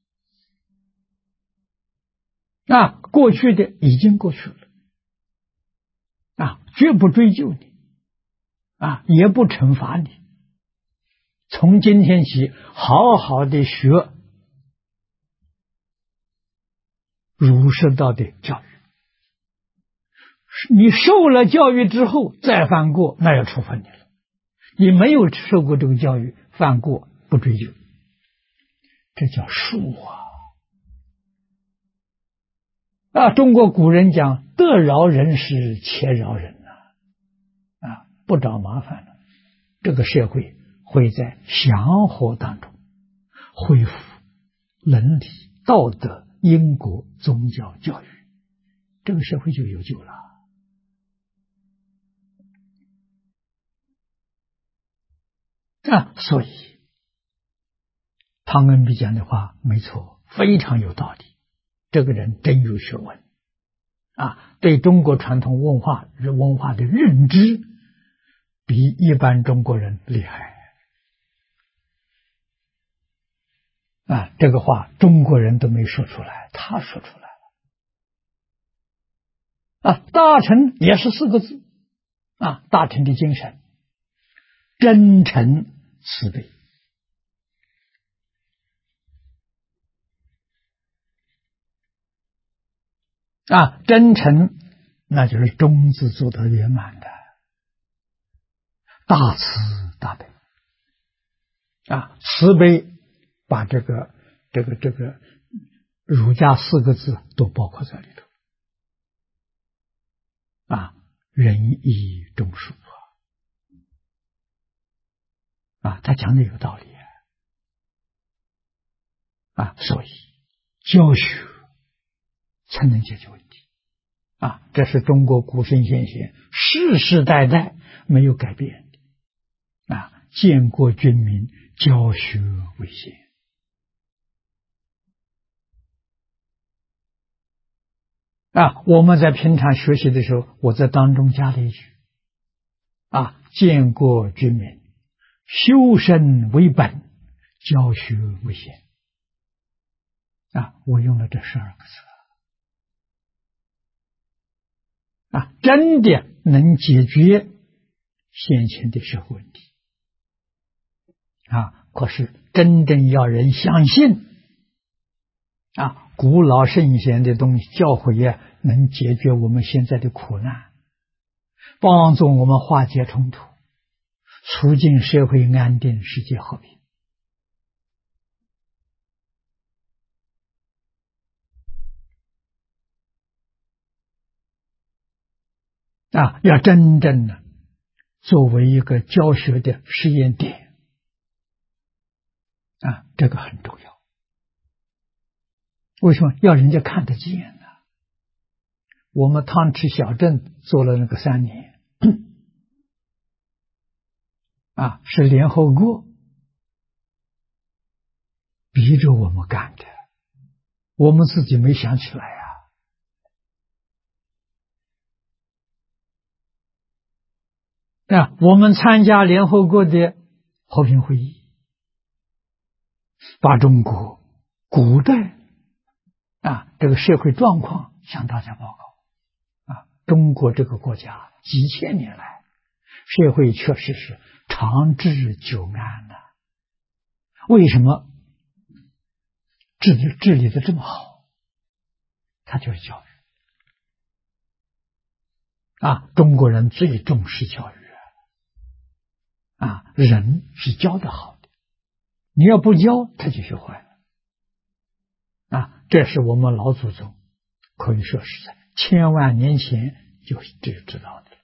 了过去的已经过去了绝不追究你也不惩罚你。从今天起好好的学儒释道的教育，你受了教育之后再犯过，那要处分你了。你没有受过这个教育，犯过不追究，这叫术中国古人讲得饶人时且饶人不找麻烦了，这个社会会在祥和当中恢复伦理道德因果宗教教育，这个社会就有救了所以汤恩比讲的话没错，非常有道理，这个人真有学问对中国传统文化的认知比一般中国人厉害这个话中国人都没说出来，他说出来了大臣也是4个字大臣的精神真诚慈悲真诚那就是中字做得圆满的，大慈大悲慈悲把这个儒家4个字都包括在里头仁义忠术他讲的有道理所以教学才能解决问题这是中国古圣先贤世世代代没有改变的建国军民，教学为先我们在平常学习的时候，我在当中加了一句建国军民，修身为本，教学为先我用了这12个字真的能解决先前的社会问题可是真正要人相信古老圣贤的东西教诲能解决我们现在的苦难，帮助我们化解冲突，促进社会安定，世界和平要真正的作为一个教学的实验点这个很重要。为什么要人家看得见呢？我们汤池小镇做了那个3年是联合国逼着我们干的，我们自己没想起来我们参加联合国的和平会议，把中国古代这个社会状况向大家报告中国这个国家几千年来社会确实是长治久安为什么治理的这么好？它就是教育中国人最重视教育人是教得好的，你要不教他就学坏了这是我们老祖宗可以说是在千万年前就知道的。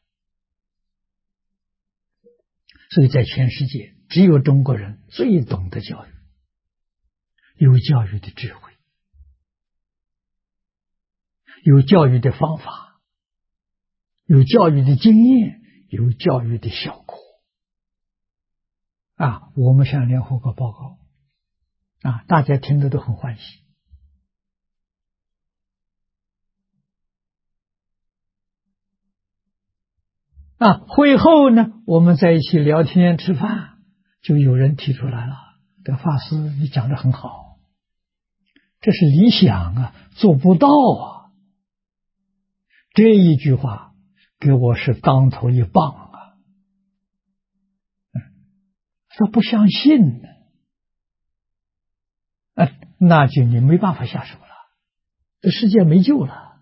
所以在全世界，只有中国人最懂得教育，有教育的智慧，有教育的方法，有教育的经验，有教育的效果。我们向联合国报告，大家听得都很欢喜。会后呢，我们在一起聊天吃饭，就有人提出来了：“这法师，你讲得很好，这是理想做不到啊。”这一句话给我是当头一棒说不相信呢，那就你没办法下手了，这世界没救了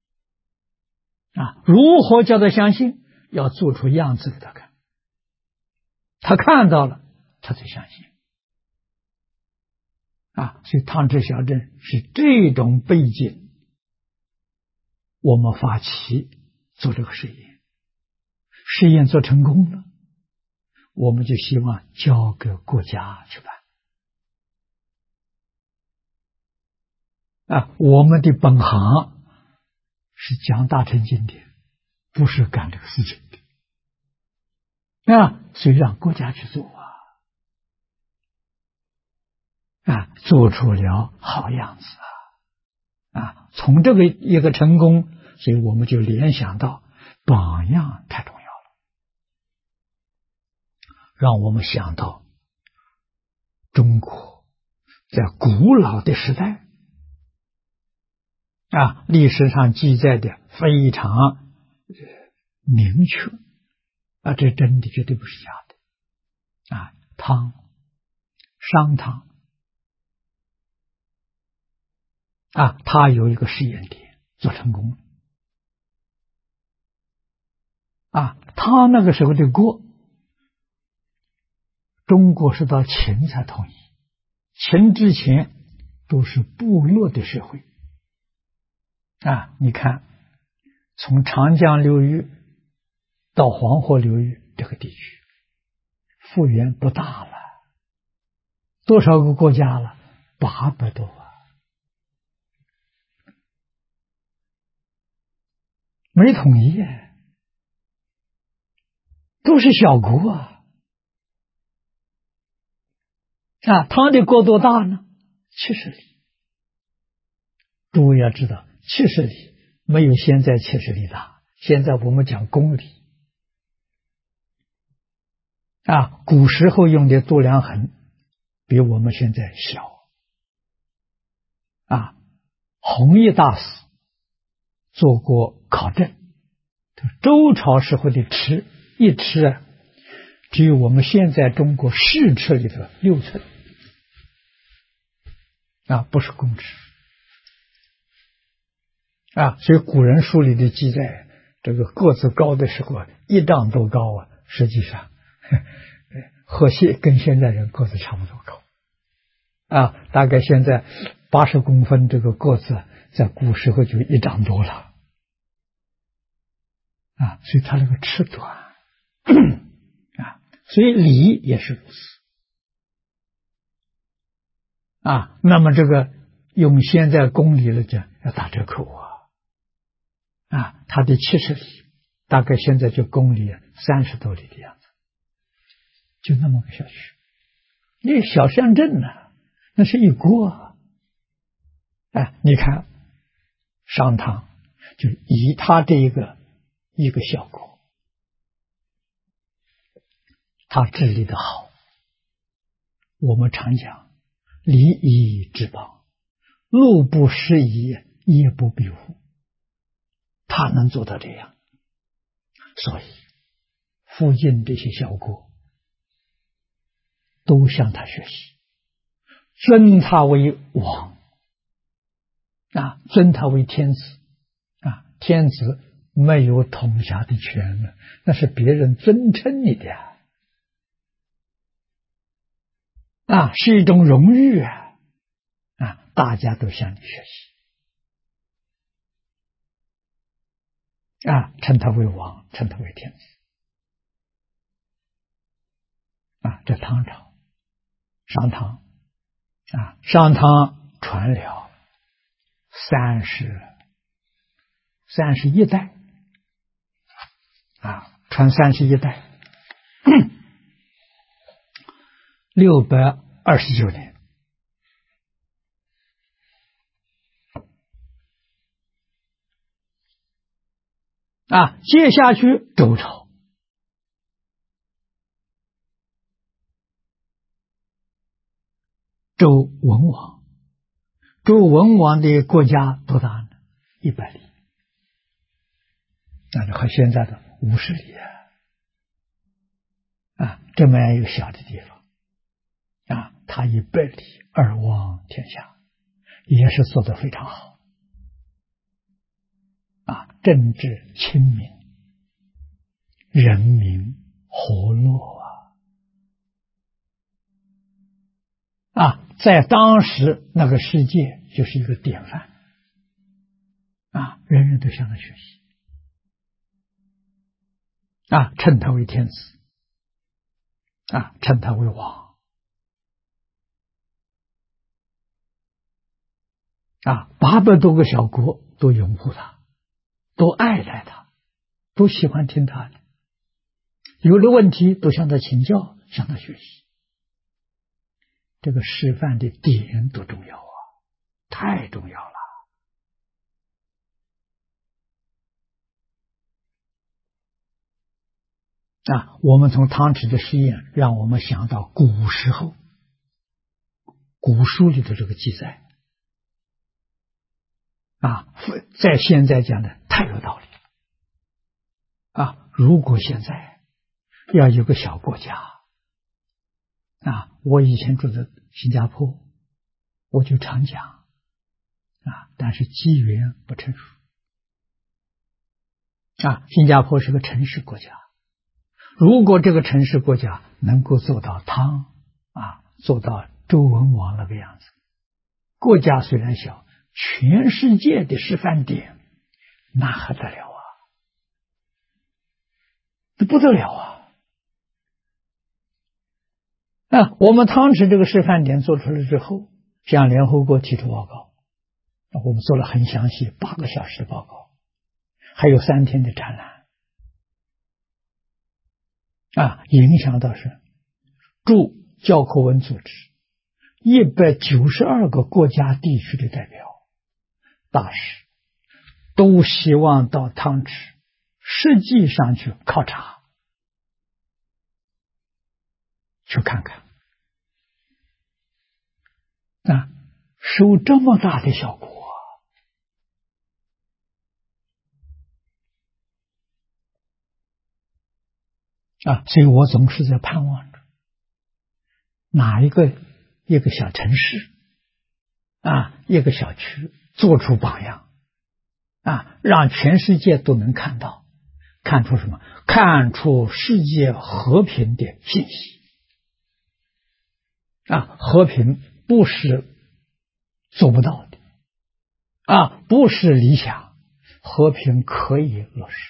如何叫他相信？要做出样子给他看，他看到了，他才相信所以汤池小镇是这种背景，我们发起做这个实验，实验做成功了，我们就希望交给国家去办我们的本行是讲大乘经典，不是干这个事情的所以让国家去做做出了好样子从这个一个成功，所以我们就联想到榜样太重要了，让我们想到中国在古老的时代历史上记载的非常明确这真的绝对不是假的商汤他有一个试验点做成功了他那个时候的国，中国是到秦才统一，秦之前都是部落的社会你看从长江流域到黄河流域这个地区幅员不大了，多少个国家了？800多没统一都是小国他的国多大呢？70里。诸位要知道70里没有现在70里大，现在我们讲公里古时候用的度量衡比我们现在小弘一大师做过考证，周朝时候的尺，一尺只有我们现在中国市尺里头6寸不是公尺所以古人书里的记载，这个个子高的时候1丈多高实际上和跟现在人个子差不多高大概现在80公分这个个子，在古时候就1丈多了所以他那个尺短所以礼也是如此那么这个用现在公里来讲要打折扣他的70里大概现在就公里30多里的样子，就那么个小区，那小乡镇那是一国你看商汤就以他这一个小国，他治理的好，我们常讲礼仪之邦，路不拾遗，夜不闭户，他能做到这样，所以附近这些小国都向他学习，尊他为王尊他为天子天子没有统辖的权呢，那是别人尊称你的是一种荣誉大家都向你学习称他为王，称他为天子。这唐朝商汤商汤传了31代传31代629年接下去周朝。周文王，周文王的国家多大呢？100里，那就和现在的50里这么一个小的地方他以100里而望天下，也是做得非常好政治亲民，人民和乐在当时那个世界就是一个典范人人都向他学习称他为天子称他为王800多个小国都拥护他，都爱戴他，都喜欢听他的，有了问题都向他请教，向他学习。这个示范的点多重要太重要了我们从汤池的实验让我们想到古时候古书里的这个记载在现在讲的太有道理如果现在要有个小国家我以前住在新加坡，我就常讲但是机缘不成熟新加坡是个城市国家，如果这个城市国家能够做到汤做到周文王那个样子，国家虽然小，全世界的示范点，那还得了这不得了我们汤池这个示范点做出来之后，向联合国提出报告，我们做了很详细8个小时的报告，还有3天的展览影响到是驻教科文组织192个国家地区的代表大使都希望到汤池实际上去考察，去看看收这么大的效果所以我总是在盼望着哪一个小城市一个小区做出榜样让全世界都能看到，看出什么？看出世界和平的信息和平不是做不到的不是理想，和平可以落实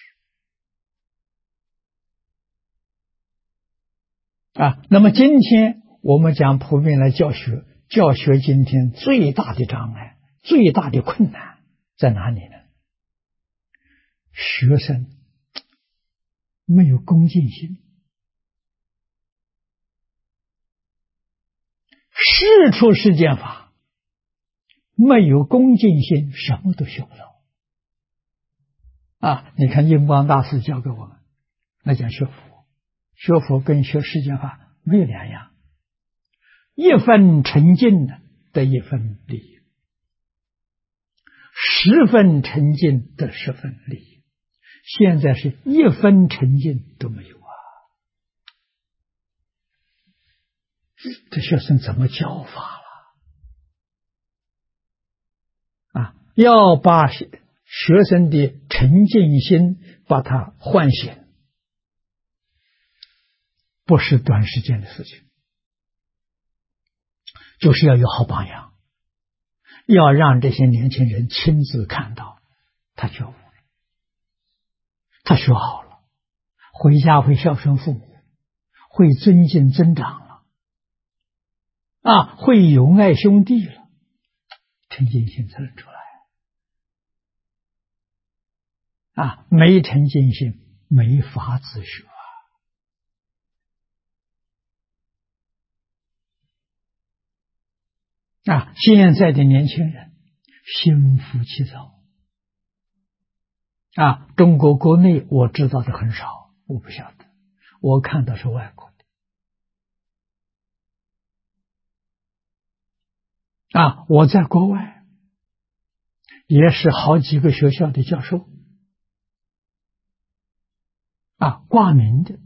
那么今天我们讲普遍来教学今天最大的障碍，最大的困难在哪里呢？学生没有恭敬心，事出世间法，没有恭敬心，什么都学不到你看印光大师教给我们，那讲学佛跟学世间法没有两样，一分沉静得一分利益，10分沉静得10分利益，现在是1分沉静都没有这学生怎么教法了要把学生的沉静心把它唤醒，不是短时间的事情，就是要有好榜样，要让这些年轻人亲自看到他觉悟他学好了，回家会孝顺父母，会尊敬尊长了，会友爱兄弟了，诚敬心才能出来。没诚敬心，没法子学。现在的年轻人心浮气躁。中国国内我知道的很少，我不晓得，我看到是外国的。我在国外也是好几个学校的教授，挂名的，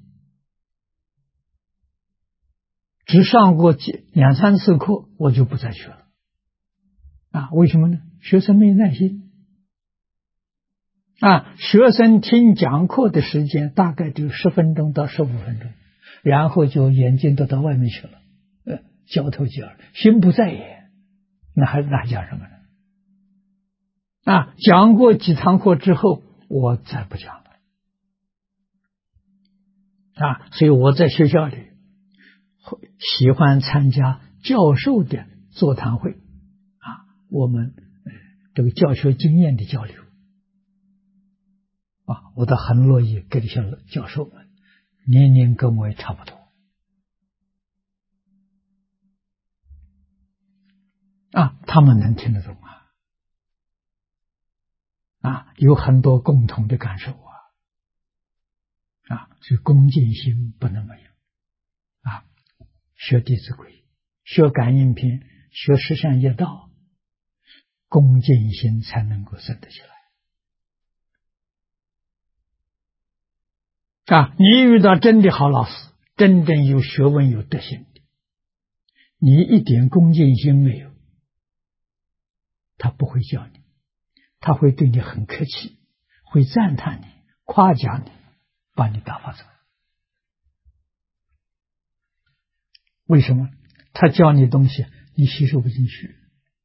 只上过2、3次课，我就不再去了。为什么呢？学生没有耐心。学生听讲课的时间大概就10分钟到15分钟，然后就眼睛都到外面去了，交头接耳，心不在焉，那还讲什么呢？讲过几堂课之后，我再不讲了。所以我在学校里喜欢参加教授的座谈会，我们这个教学经验的交流，我倒很乐意跟这些教授们，年龄跟我也差不多，他们能听得懂有很多共同的感受所以恭敬心不能没有学《弟子规》，学《感应篇》，学十善业道，恭敬心才能够生得起来。你遇到真的好老师，真正有学问有德行的，你一点恭敬心没有，他不会教你，他会对你很客气，会赞叹你，夸奖你，把你打发走。为什么？他教你东西你吸收不进去，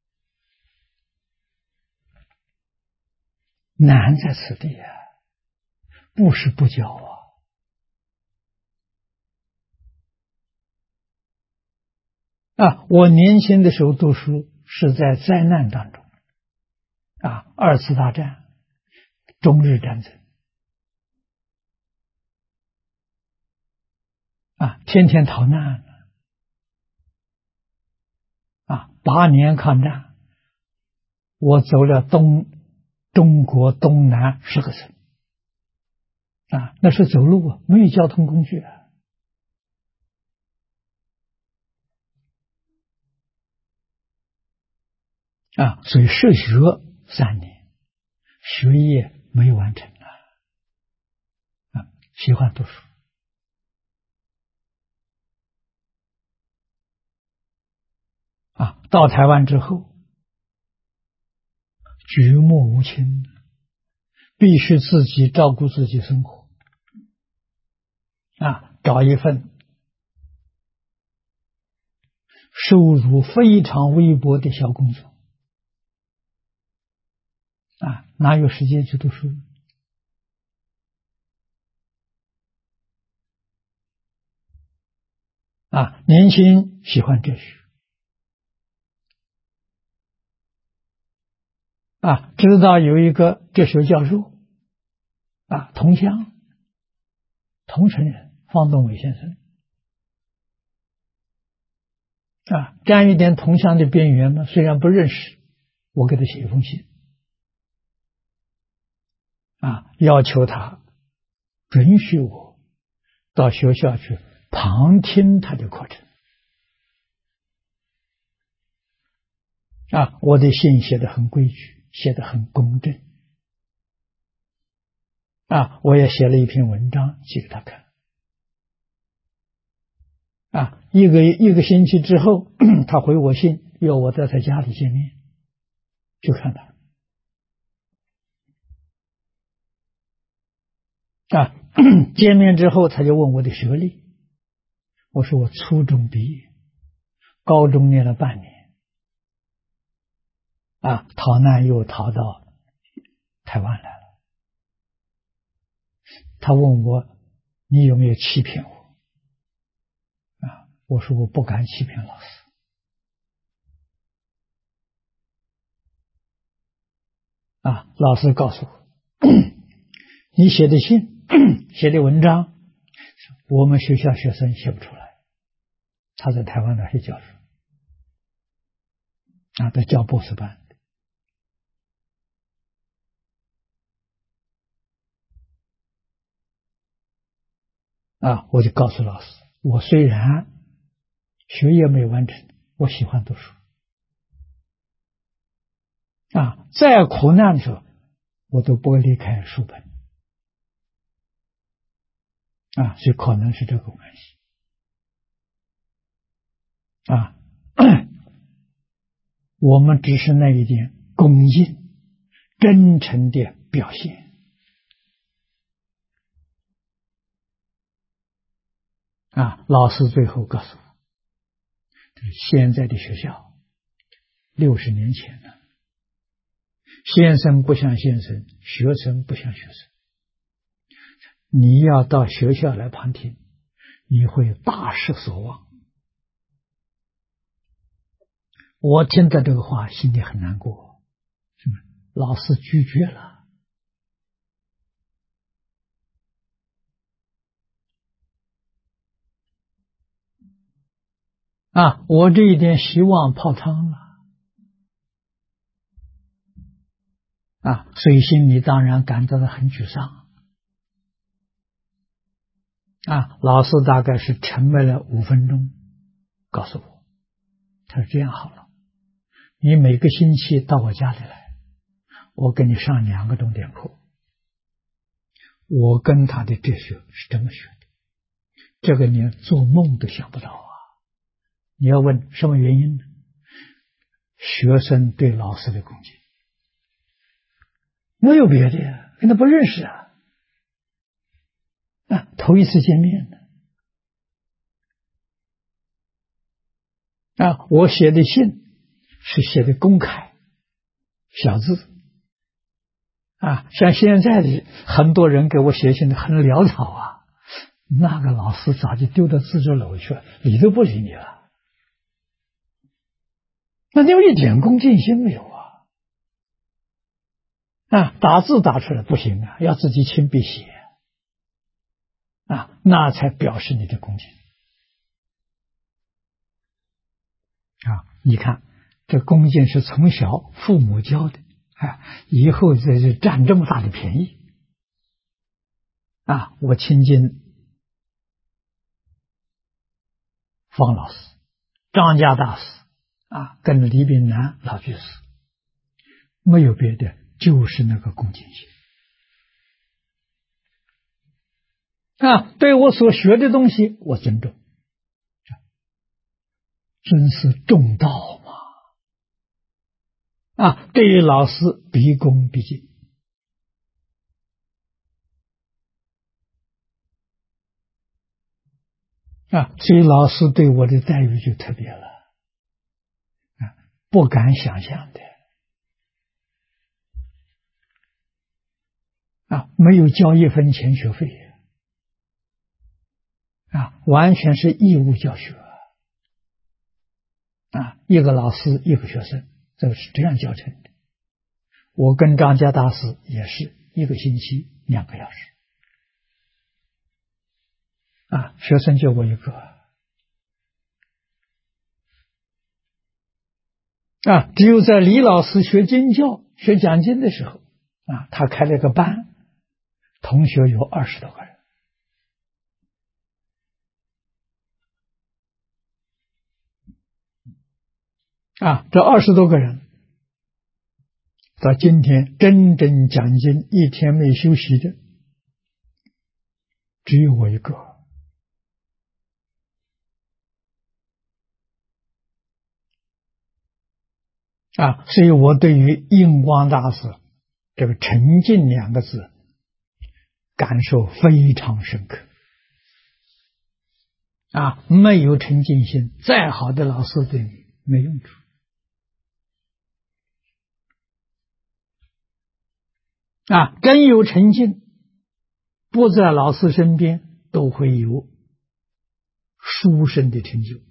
难在此地不是不教我年轻的时候读书是在灾难当中2次大战、中日战争天天逃难8年抗战，我走了中国东南10个省那是走路没有交通工具所以设学3年，学业没有完成喜欢读书到台湾之后举目无亲，必须自己照顾自己生活找一份收入非常微薄的小工作哪有时间去读书年轻喜欢哲学知道有一个哲学教授同乡同城人方东伟先生沾一点同乡的边缘嘛，虽然不认识，我给他写一封信要求他准许我到学校去旁听他的课程我的信写得很规矩，写得很公正我也写了一篇文章寄给他看一个星期之后他回我信，要我在他家里见面去看他见面之后他就问我的学历，我说我初中毕业，高中念了半年逃难又逃到台湾来了他问我你有没有欺骗我？我说我不敢欺骗老师。老师告诉我，你写的信写的文章，我们学校学生写不出来。他在台湾大学教书，他教博士班。我就告诉老师，我虽然学业没有完成，我喜欢读书。再苦难的时候，我都不会离开书本。所以可能是这个关系。我们只是那一点恭敬、真诚的表现。老师最后告诉我，现在的学校60年前了，先生不像先生，学生不像学生。你要到学校来旁听，你会大失所望。我听到这个话，心里很难过。是吧？老师拒绝了。我这一点希望泡汤了。所以心里当然感到很沮丧。老师大概是沉默了5分钟，告诉我，他说这样好了，你每个星期到我家里来，我给你上2个钟点课。我跟他的哲学是这么学的，这个你做梦都想不到。你要问什么原因呢？学生对老师的恭敬，没有别的呀，跟他不认识头一次见面我写的信是写的公开小字像现在的很多人给我写信很潦草那个老师早就丢到自治楼去了，理都不理你了。那就一点恭敬心没有打字打出来不行要自己亲笔写那才表示你的恭敬你看这恭敬是从小父母教的以后这就占这么大的便宜我亲近方老师、张家大师跟李炳南老居士，没有别的，就是那个恭敬心对我所学的东西我尊重，真是重道嘛对于老师毕恭毕敬所以老师对我的待遇就特别了不敢想象的没有交1分钱学费完全是义务教学一个老师一个学生，这是这样教成的。我跟张家大师也是1个星期2个小时学生就我一个只有在李老师学经教学讲经的时候他开了个班，同学有20多个人这20多个人到今天真正讲经一天没休息的只有我一个所以我对于印光大师这个沉静2个字感受非常深刻没有沉静心，再好的老师对你没用处真有沉静， 不在老师身边，都会有殊胜的成就。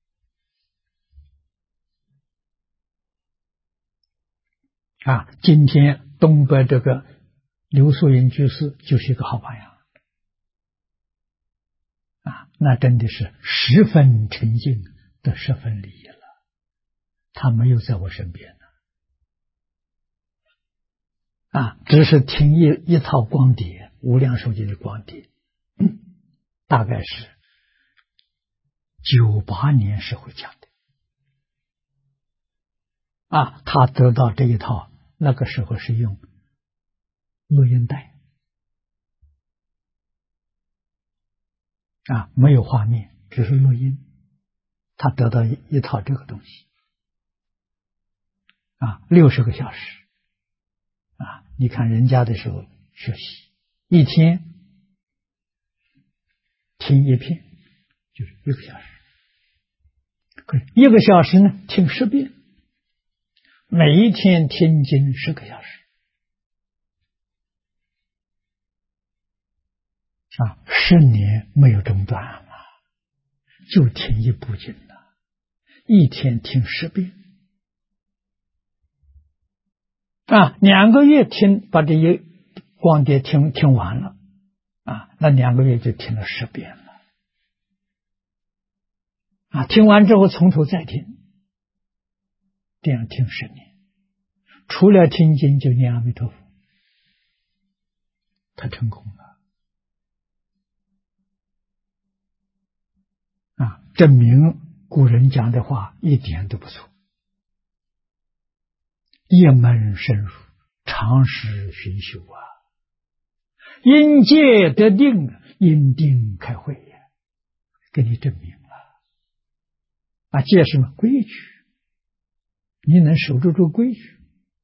今天东北这个刘素云居士就是一个好榜样。那真的是十分沉静，得十分利益了。他没有在我身边呢，只是听一套光碟，无量寿经的光碟，大概是98年时候讲的。他得到这一套，那个时候是用录音带，没有画面，只是录音。他得到一套这个东西，60个小时你看人家的时候学习，一天听一篇，就是1个小时。可是1个小时呢，听10遍，每一天听经10个小时10年没有中断了，就听一部经了，一天听10遍2个月把这一光碟听完了那2个月就听了10遍了听完之后从头再听，这样听10年，除了听经就念阿弥陀佛，他成功了证明古人讲的话一点都不错。一门深入，常识熏修因戒得定，因定开慧给你证明了戒什么规矩，你能守住这规矩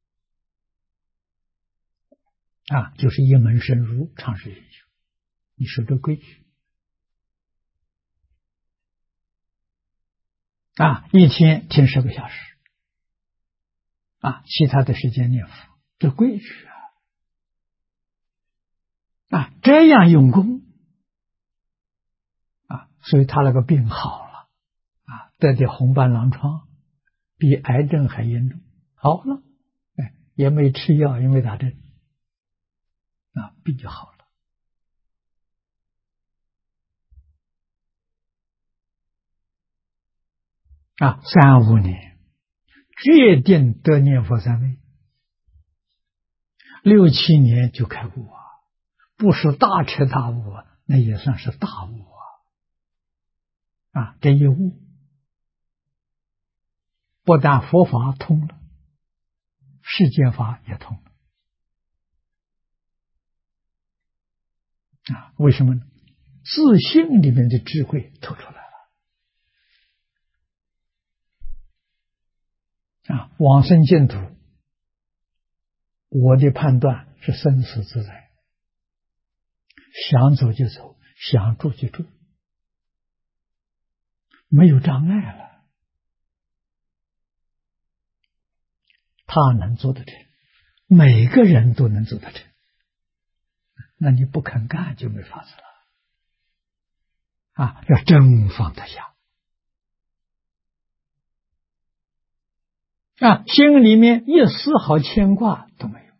就是一门深入，常识熏修，你守住规矩一天听10个小时其他的时间念佛，这规矩这样用功所以他那个病好了得的红斑狼疮比癌症还严重，好了也没吃药，也没打针病就好了35年决定得念佛三昧，6、7年就开悟不是大彻大悟那也算是大悟这一悟不但佛法通了，世间法也通了为什么呢？自信里面的智慧透出来了往生净土，我的判断是生死自在，想走就走，想住就住，没有障碍了，他能做得成，每个人都能做得成，那你不肯干就没法子了要真放得下心里面一丝毫牵挂都没有，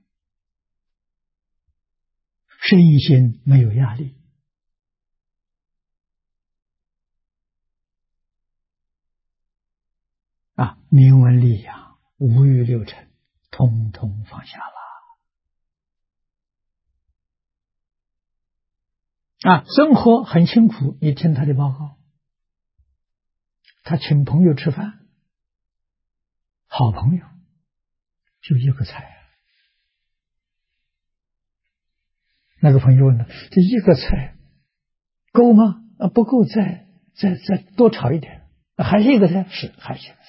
身心没有压力名闻利养五欲六尘通通放下了生活很辛苦，你听他的报告，他请朋友吃饭，好朋友就一个菜那个朋友问他，这一个菜够吗？不够，再多炒一点，还是一个菜，是还是一个菜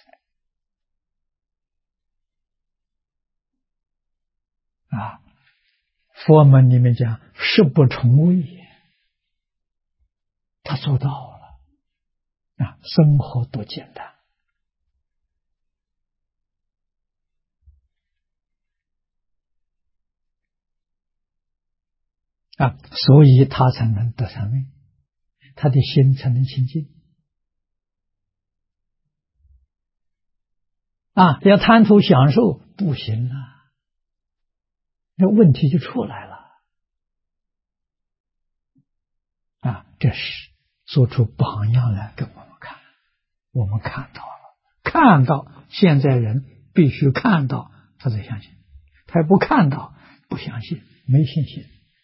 佛门里面讲食不重味，他做到了生活多简单所以他才能得三昧，他的心才能清净。要贪图享受不行啊，那问题就出来了。这是做出榜样来给我们看，我们看到了，看到现在人必须看到他才相信，他不看到不相信，没信心。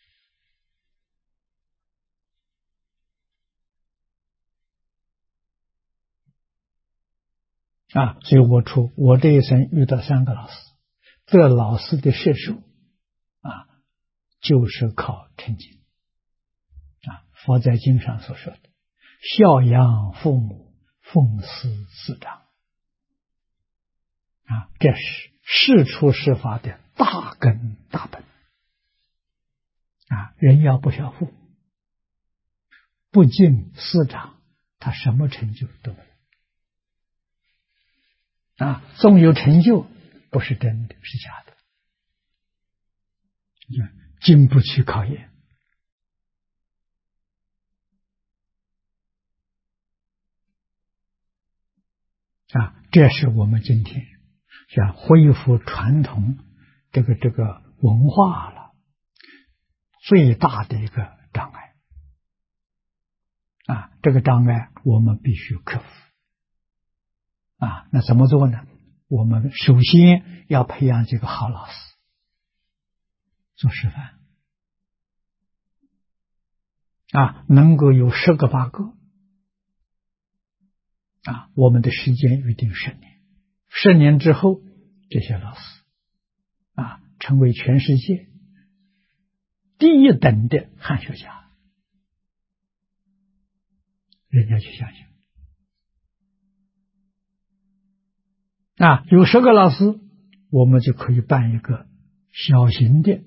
所以我这一生遇到3个老师，这老师的摄受就是靠诚经。佛在经上所说的孝养父母，奉事师长，这是事出事法的大根大本。人要不孝父母，不敬师长，他什么成就都没有。纵有成就，不是真的，是假的，经不起考验。这是我们今天想恢复传统这个文化了最大的一个障碍。这个障碍我们必须克服。那怎么做呢？我们首先要培养几个好老师做示范。能够有10个8个。我们的时间预定10年，10年之后，这些老师成为全世界第1等的汉学家，人家去相信。有10个老师，我们就可以办一个小型的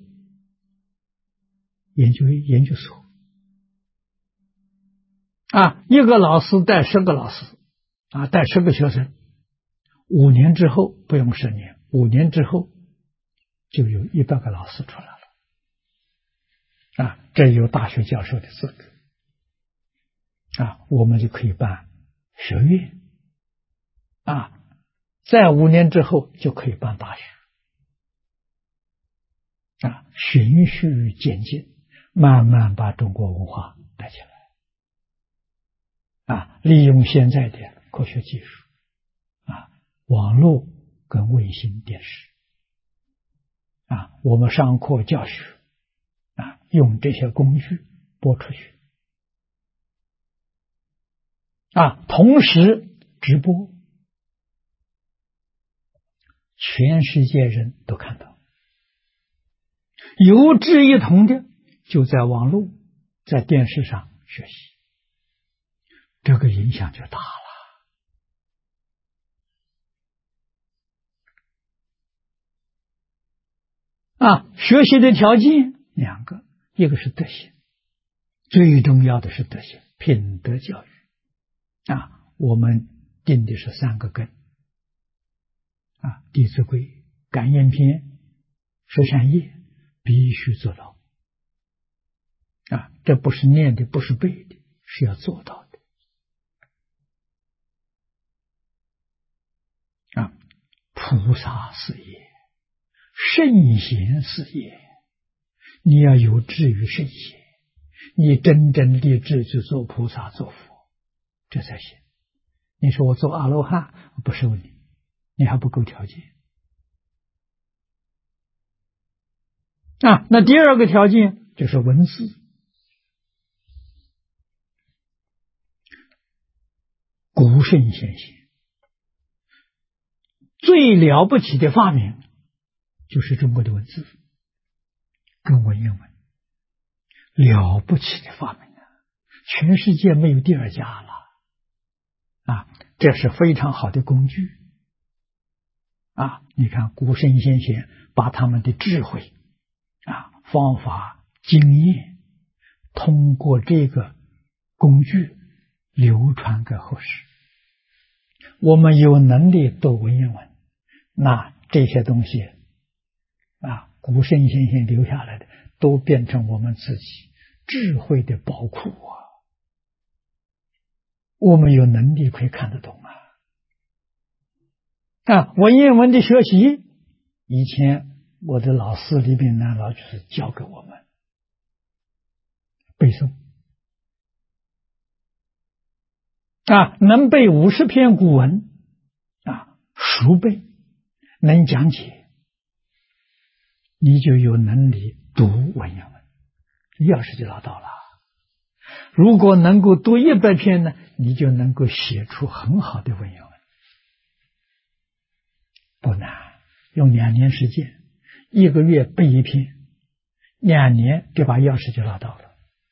研究所。一个老师带10个老师。带10个学生，5年之后不用10年，5年之后就有100个老师出来了。这有大学教授的资格。我们就可以办学院。在5年之后就可以办大学。循序渐进，慢慢把中国文化带起来。利用现在的科学技术，网络跟卫星电视，我们上课教学，用这些工具播出去，同时直播，全世界人都看到，有志一同的就在网络、在电视上学习，这个影响就大了。学习的条件2个，一个是德行，最重要的是德行，品德教育。我们定的是3个根。弟子规、感应篇、十善业必须做到。这不是念的，不是背的，是要做到的。菩萨事业，圣贤事业，你要有志于圣贤，你真正立志去做菩萨做佛，这才行。你说我做阿罗汉，不收你，你还不够条件。那第2个条件就是文字。古圣先贤最了不起的发明就是中国的文字跟文言文，了不起的发明全世界没有第2家了。这是非常好的工具。你看古圣先贤把他们的智慧方法经验通过这个工具流传给后世。我们有能力读文言文，那这些东西古圣先贤留下来的都变成我们自己智慧的宝库啊！我们有能力可以看得懂文言文的学习，以前我的老师李炳南老师教给我们背诵能背50篇古文熟背，能讲解，你就有能力读文言文，钥匙就拿到了。如果能够读100篇呢，你就能够写出很好的文言文，不难，用2年时间，1个月背1篇，2年就把钥匙就拿到了，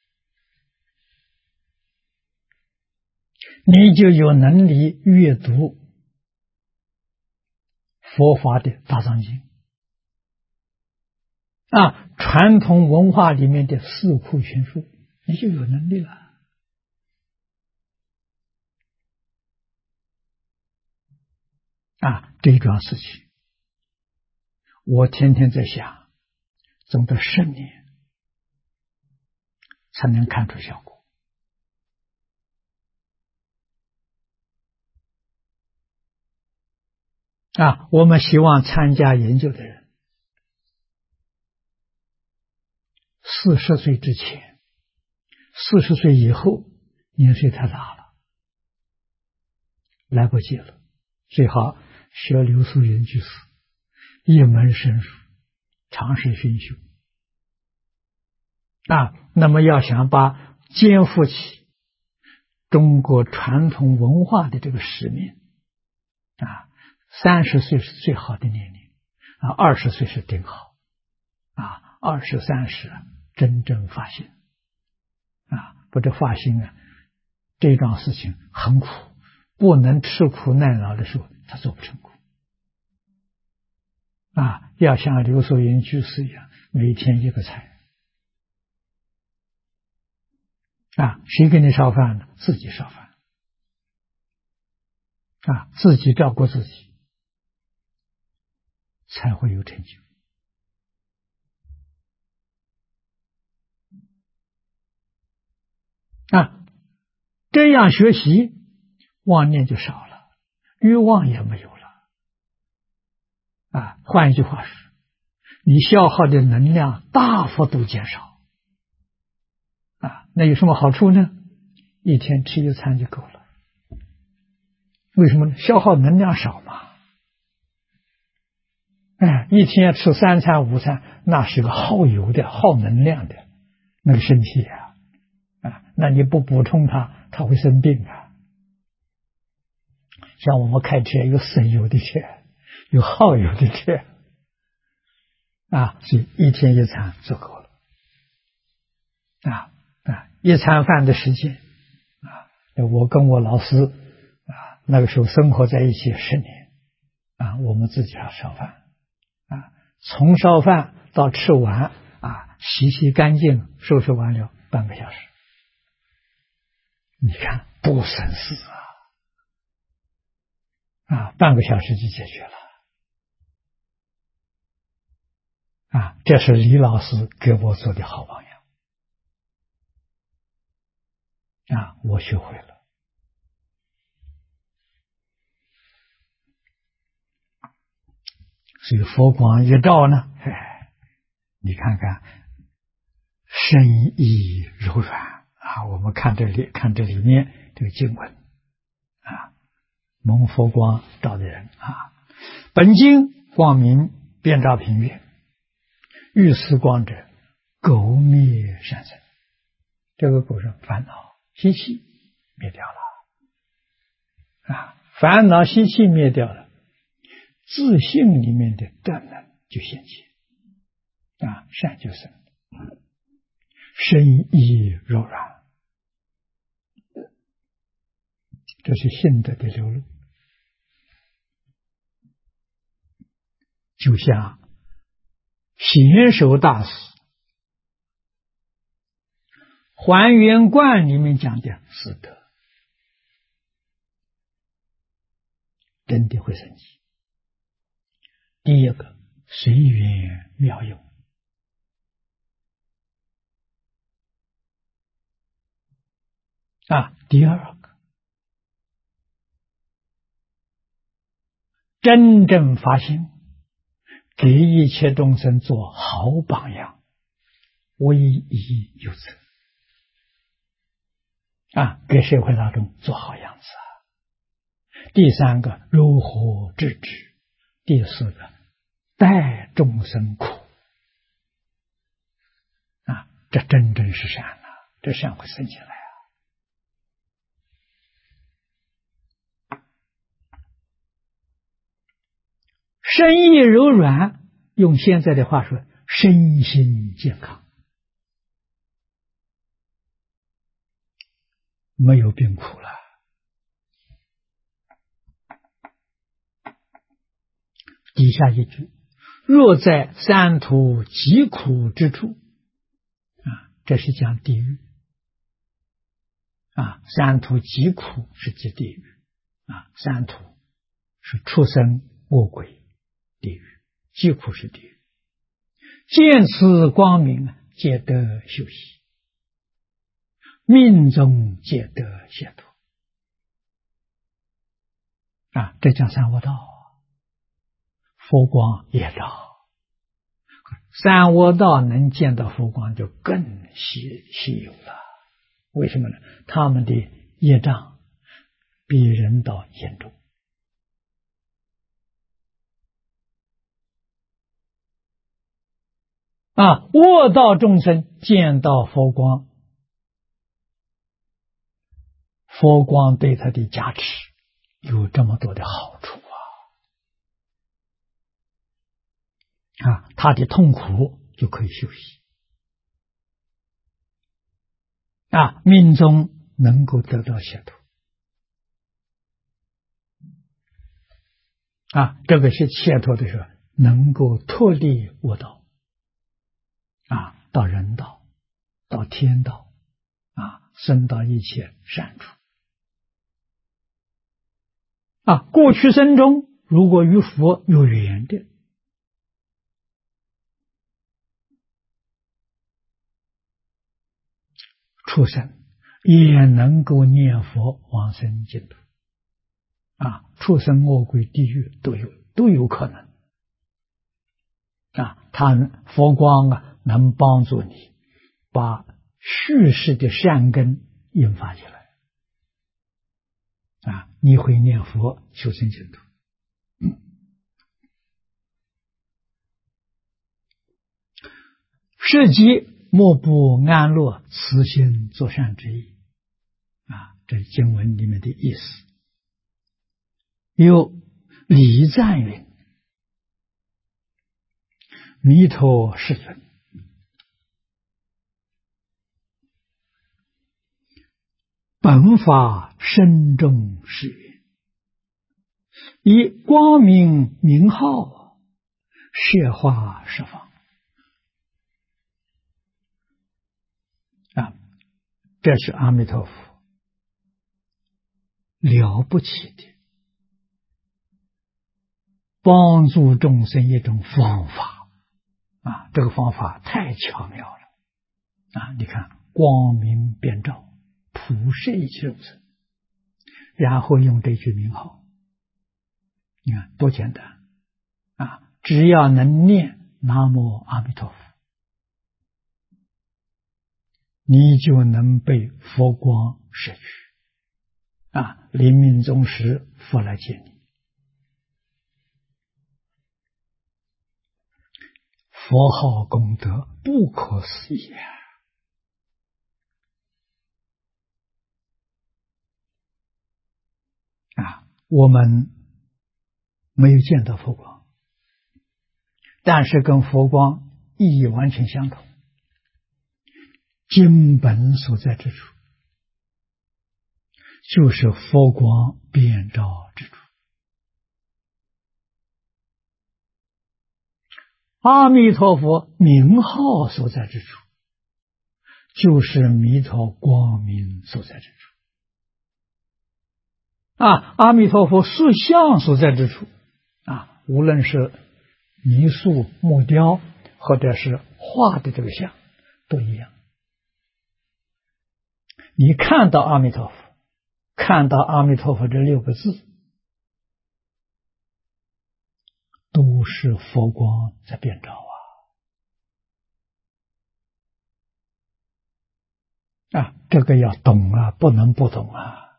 你就有能力阅读佛法的大藏经传统文化里面的四库全书，你就有能力了这桩事情我天天在想，总得10年才能看出效果我们希望参加研究的人40岁之前，40岁以后年岁太大了，来不及了，最好学刘素云居士，一门深入，长时熏修那么要想把肩负起中国传统文化的这个使命30岁是最好的年龄20岁是顶好20、30真正发心不这发心这桩事情很苦，不能吃苦耐劳的时候他做不成功要像刘素云居士一样，每天一个菜谁给你烧饭呢？自己烧饭自己照顾自己，才会有成就这样学习，妄念就少了，欲望也没有了换一句话说，你消耗的能量大幅度减少那有什么好处呢？一天吃1餐就够了。为什么呢？消耗能量少嘛一天吃3餐5餐，那是个耗油的耗能量的那个身体那你不补充它会生病像我们开车有省油的车，有耗油的车所以一天1餐足够了1餐饭的时间我跟我老师那个时候生活在一起10年我们自己要烧饭从烧饭到吃完洗干净收拾完了半个小时，你看不省事半个小时就解决了这是李老师给我做的好榜样我学会了。所以佛光一照呢，你看看深意柔软我们看这里面这个经文蒙佛光照的人本经光明遍照平月，遇此光者，垢灭善生。这个垢是烦恼习气灭掉了烦恼习气灭掉了，自性里面的德能就显现善就生，深意柔软，这是性德的流露。就像贤首大师还原观里面讲的是德，真的会生气。第一个随缘妙用第二个，真正发心，给一切众生做好榜样，唯一有责。给社会大众做好样子。第三个，如何制止？第四个，待众生苦。这真正是善这善会生起来身意柔软，用现在的话说，身心健康，没有病苦了。底下一句，若在三途极苦之处，这是讲地狱。三途极苦是指地狱。三途是畜生、恶鬼、地狱，极苦是地狱。见此光明，皆得休息，命中皆得解脱。这叫三恶道。佛光也照，三恶道能见到佛光就更稀有了。为什么呢？他们的业障比人道严重。恶道众生见到佛光，佛光对他的加持有这么多的好处他的痛苦就可以休息命中能够得到解脱这个是解脱的时候，能够脱离恶道到人道，到天道升到一切善处过去生中如果与佛有缘的，畜生也能够念佛往生净土畜生、恶鬼、地狱都有可能佛光能帮助你把蓄世的善根引发起来你会念佛求生净土。是即莫不安乐慈心作善之意这是经文里面的意思。有礼赞云：弥陀世尊，本法深重誓愿，以光明名号摄化十方这是阿弥陀佛了不起的帮助众生一种方法这个方法太巧妙了你看，光明遍照，普摄一切众生，然后用这句名号，你看多简单只要能念南无阿弥陀佛，你就能被佛光摄取临命终时佛来接你。佛号功德不可思议我们没有见到佛光，但是跟佛光意义完全相同，经本所在之处就是佛光遍照之处，阿弥陀佛名号所在之处就是弥陀光明所在之处阿弥陀佛塑像所在之处无论是泥塑、木雕或者是画的这个像都一样， 你看到阿弥陀佛，看到阿弥陀佛这6个字，都是佛光在遍照这个要懂不能不懂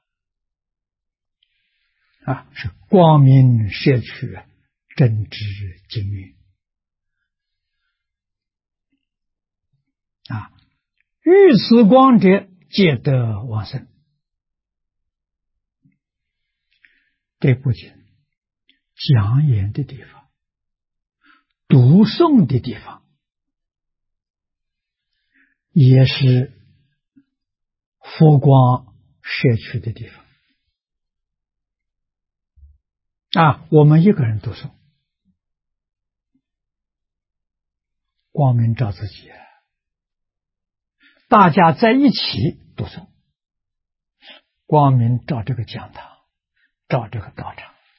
是光明摄取真知精运遇此光者，皆得往生。这部经讲演的地方，读诵的地方，也是佛光摄取的地方我们一个人读诵，光明照自己大家在一起读诵，光明照这个讲堂，照这个道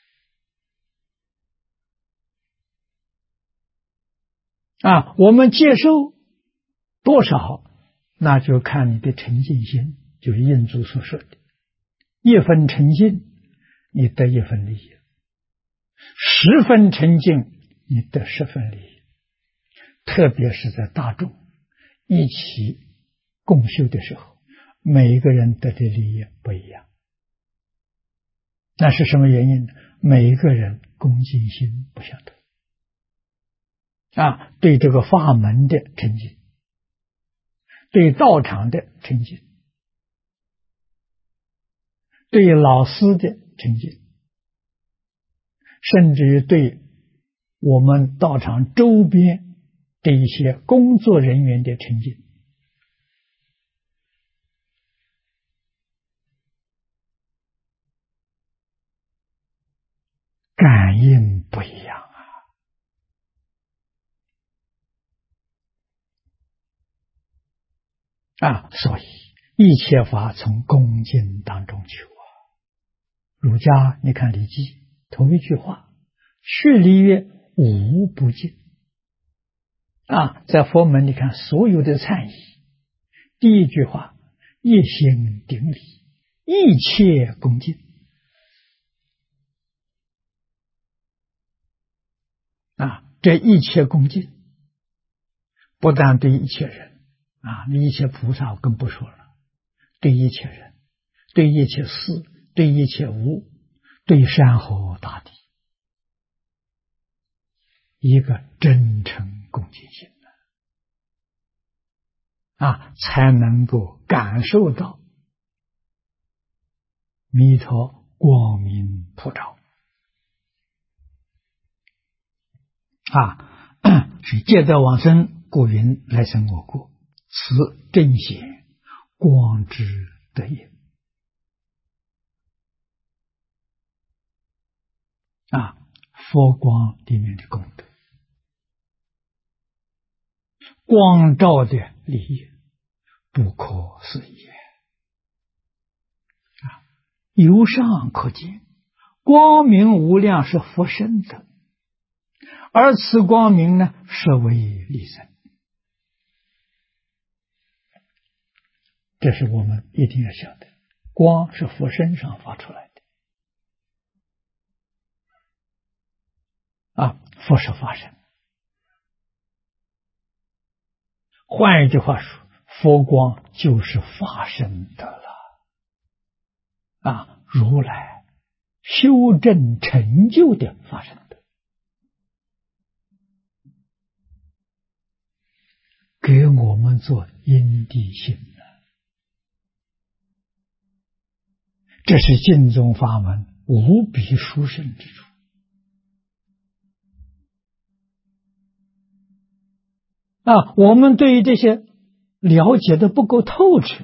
场我们接受多少，那就看你的诚信心，就是印祖所说的1分诚信，你得1分利益；10分诚信，你得10分利益。特别是在大众一起共修的时候，每一个人得的利益不一样。那是什么原因呢？每一个人恭敬心不相同对这个法门的诚敬，对道场的诚敬，对老师的诚敬，甚至于对我们道场周边的一些工作人员的诚敬，感应不一样所以一切法从恭敬当中求儒家你看《礼记》头一句话，去礼乐，无不敬在佛门你看所有的忏仪，第一句话，一心顶礼，一切恭敬这一切恭敬不但对一切人一切菩萨我更不说了，对一切人，对一切事，对一切物，对山河大地，一个真诚恭敬心才能够感受到弥陀光明普照是戒得往生，故云来生我国，此正显光之德也佛光里面的功德，光照的利益不可思议由上可见，光明无量是佛身的，而此光明呢，是为利生。这是我们一定要晓得，光是佛身上发出来的佛是法身。换一句话说，佛光就是法身的了如来修正成就的法身的，给我们做因地心这是净宗法门无比殊胜之处我们对于这些了解的不够透彻，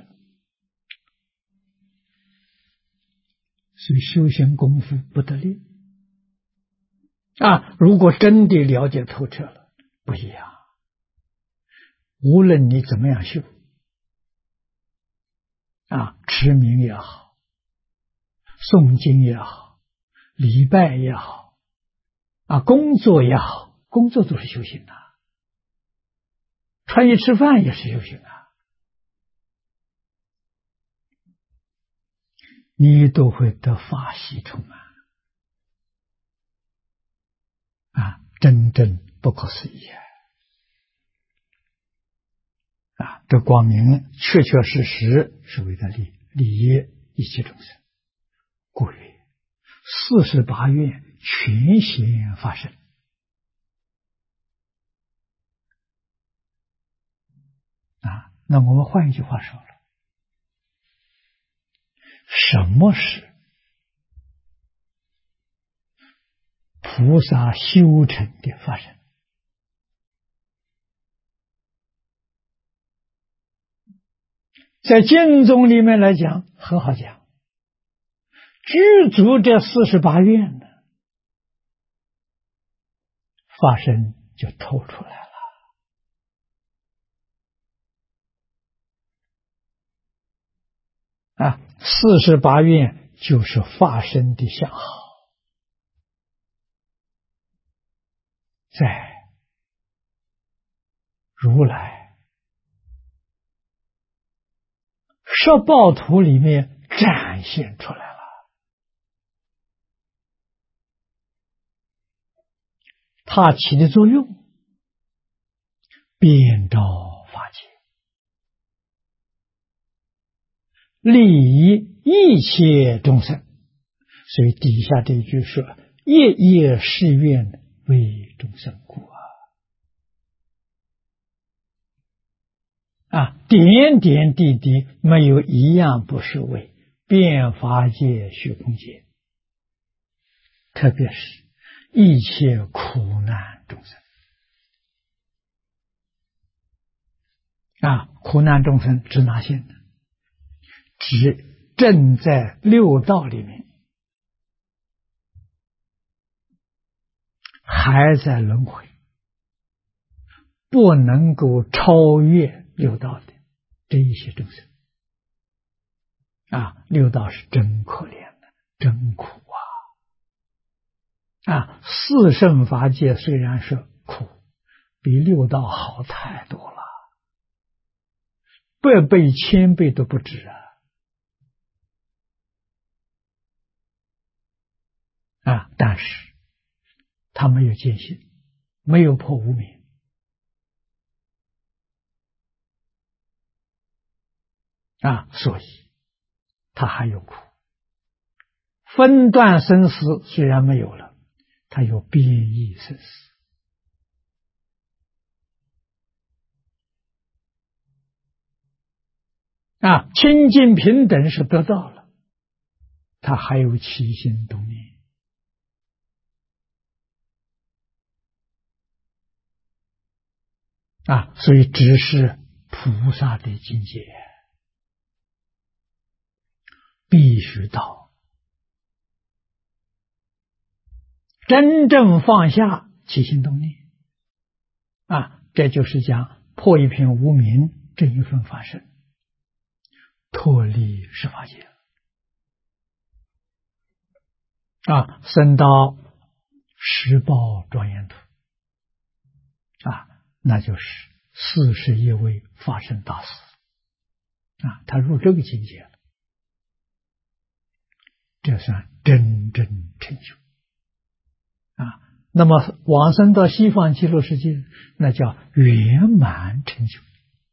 所以修行功夫不得力如果真的了解透彻了，不一样。无论你怎么样修持名也好，诵经也好，礼拜也好工作也好，工作都是修行穿衣吃饭也是修行你都会得法喜充满啊！真正不可思议啊！这光明确确实实是为了利益一切众生，故曰48愿全显发生啊！那我们换一句话说了，什么是菩萨修成的发生？在经宗里面来讲，很好讲，具足这48愿呢，发生就透出来了啊！48愿就是发生的相好，在如来摄报图里面展现出来了。它起的作用，遍照法界，利益一切众生。所以底下这一句说：“夜夜誓愿为众生故啊！”点点滴滴没有一样不是为遍法界虚空界，特别是一切苦难众生啊！苦难众生指哪些呢？指正在六道里面还在轮回，不能够超越六道的这一些众生啊！六道是真可怜的，真苦啊！四圣法界虽然是苦，比六道好太多了，100倍、1000倍都不止啊！但是他没有见性，没有破无明啊，所以他还有苦。分段生死虽然没有了，他有变异生死啊，清净平等是得到了，他还有起心动念啊，所以只是菩萨的境界，必须到真正放下起心动念啊，这就是讲破一片无明，这一份法身，脱离十法界啊，升到十报庄严土啊，那就是41位法身大士啊，他入这个境界了，这算真正成就啊。那么往生到西方极乐世界，那叫圆满成就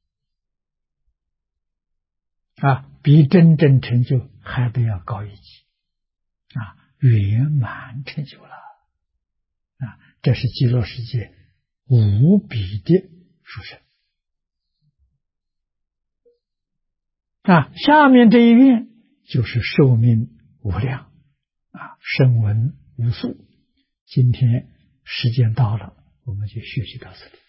啊，比真正成就还得要高一级啊，圆满成就了啊，这是极乐世界无比的殊胜啊。下面这一愿就是寿命无量啊，声闻无数。今天时间到了，我们就学习到这里。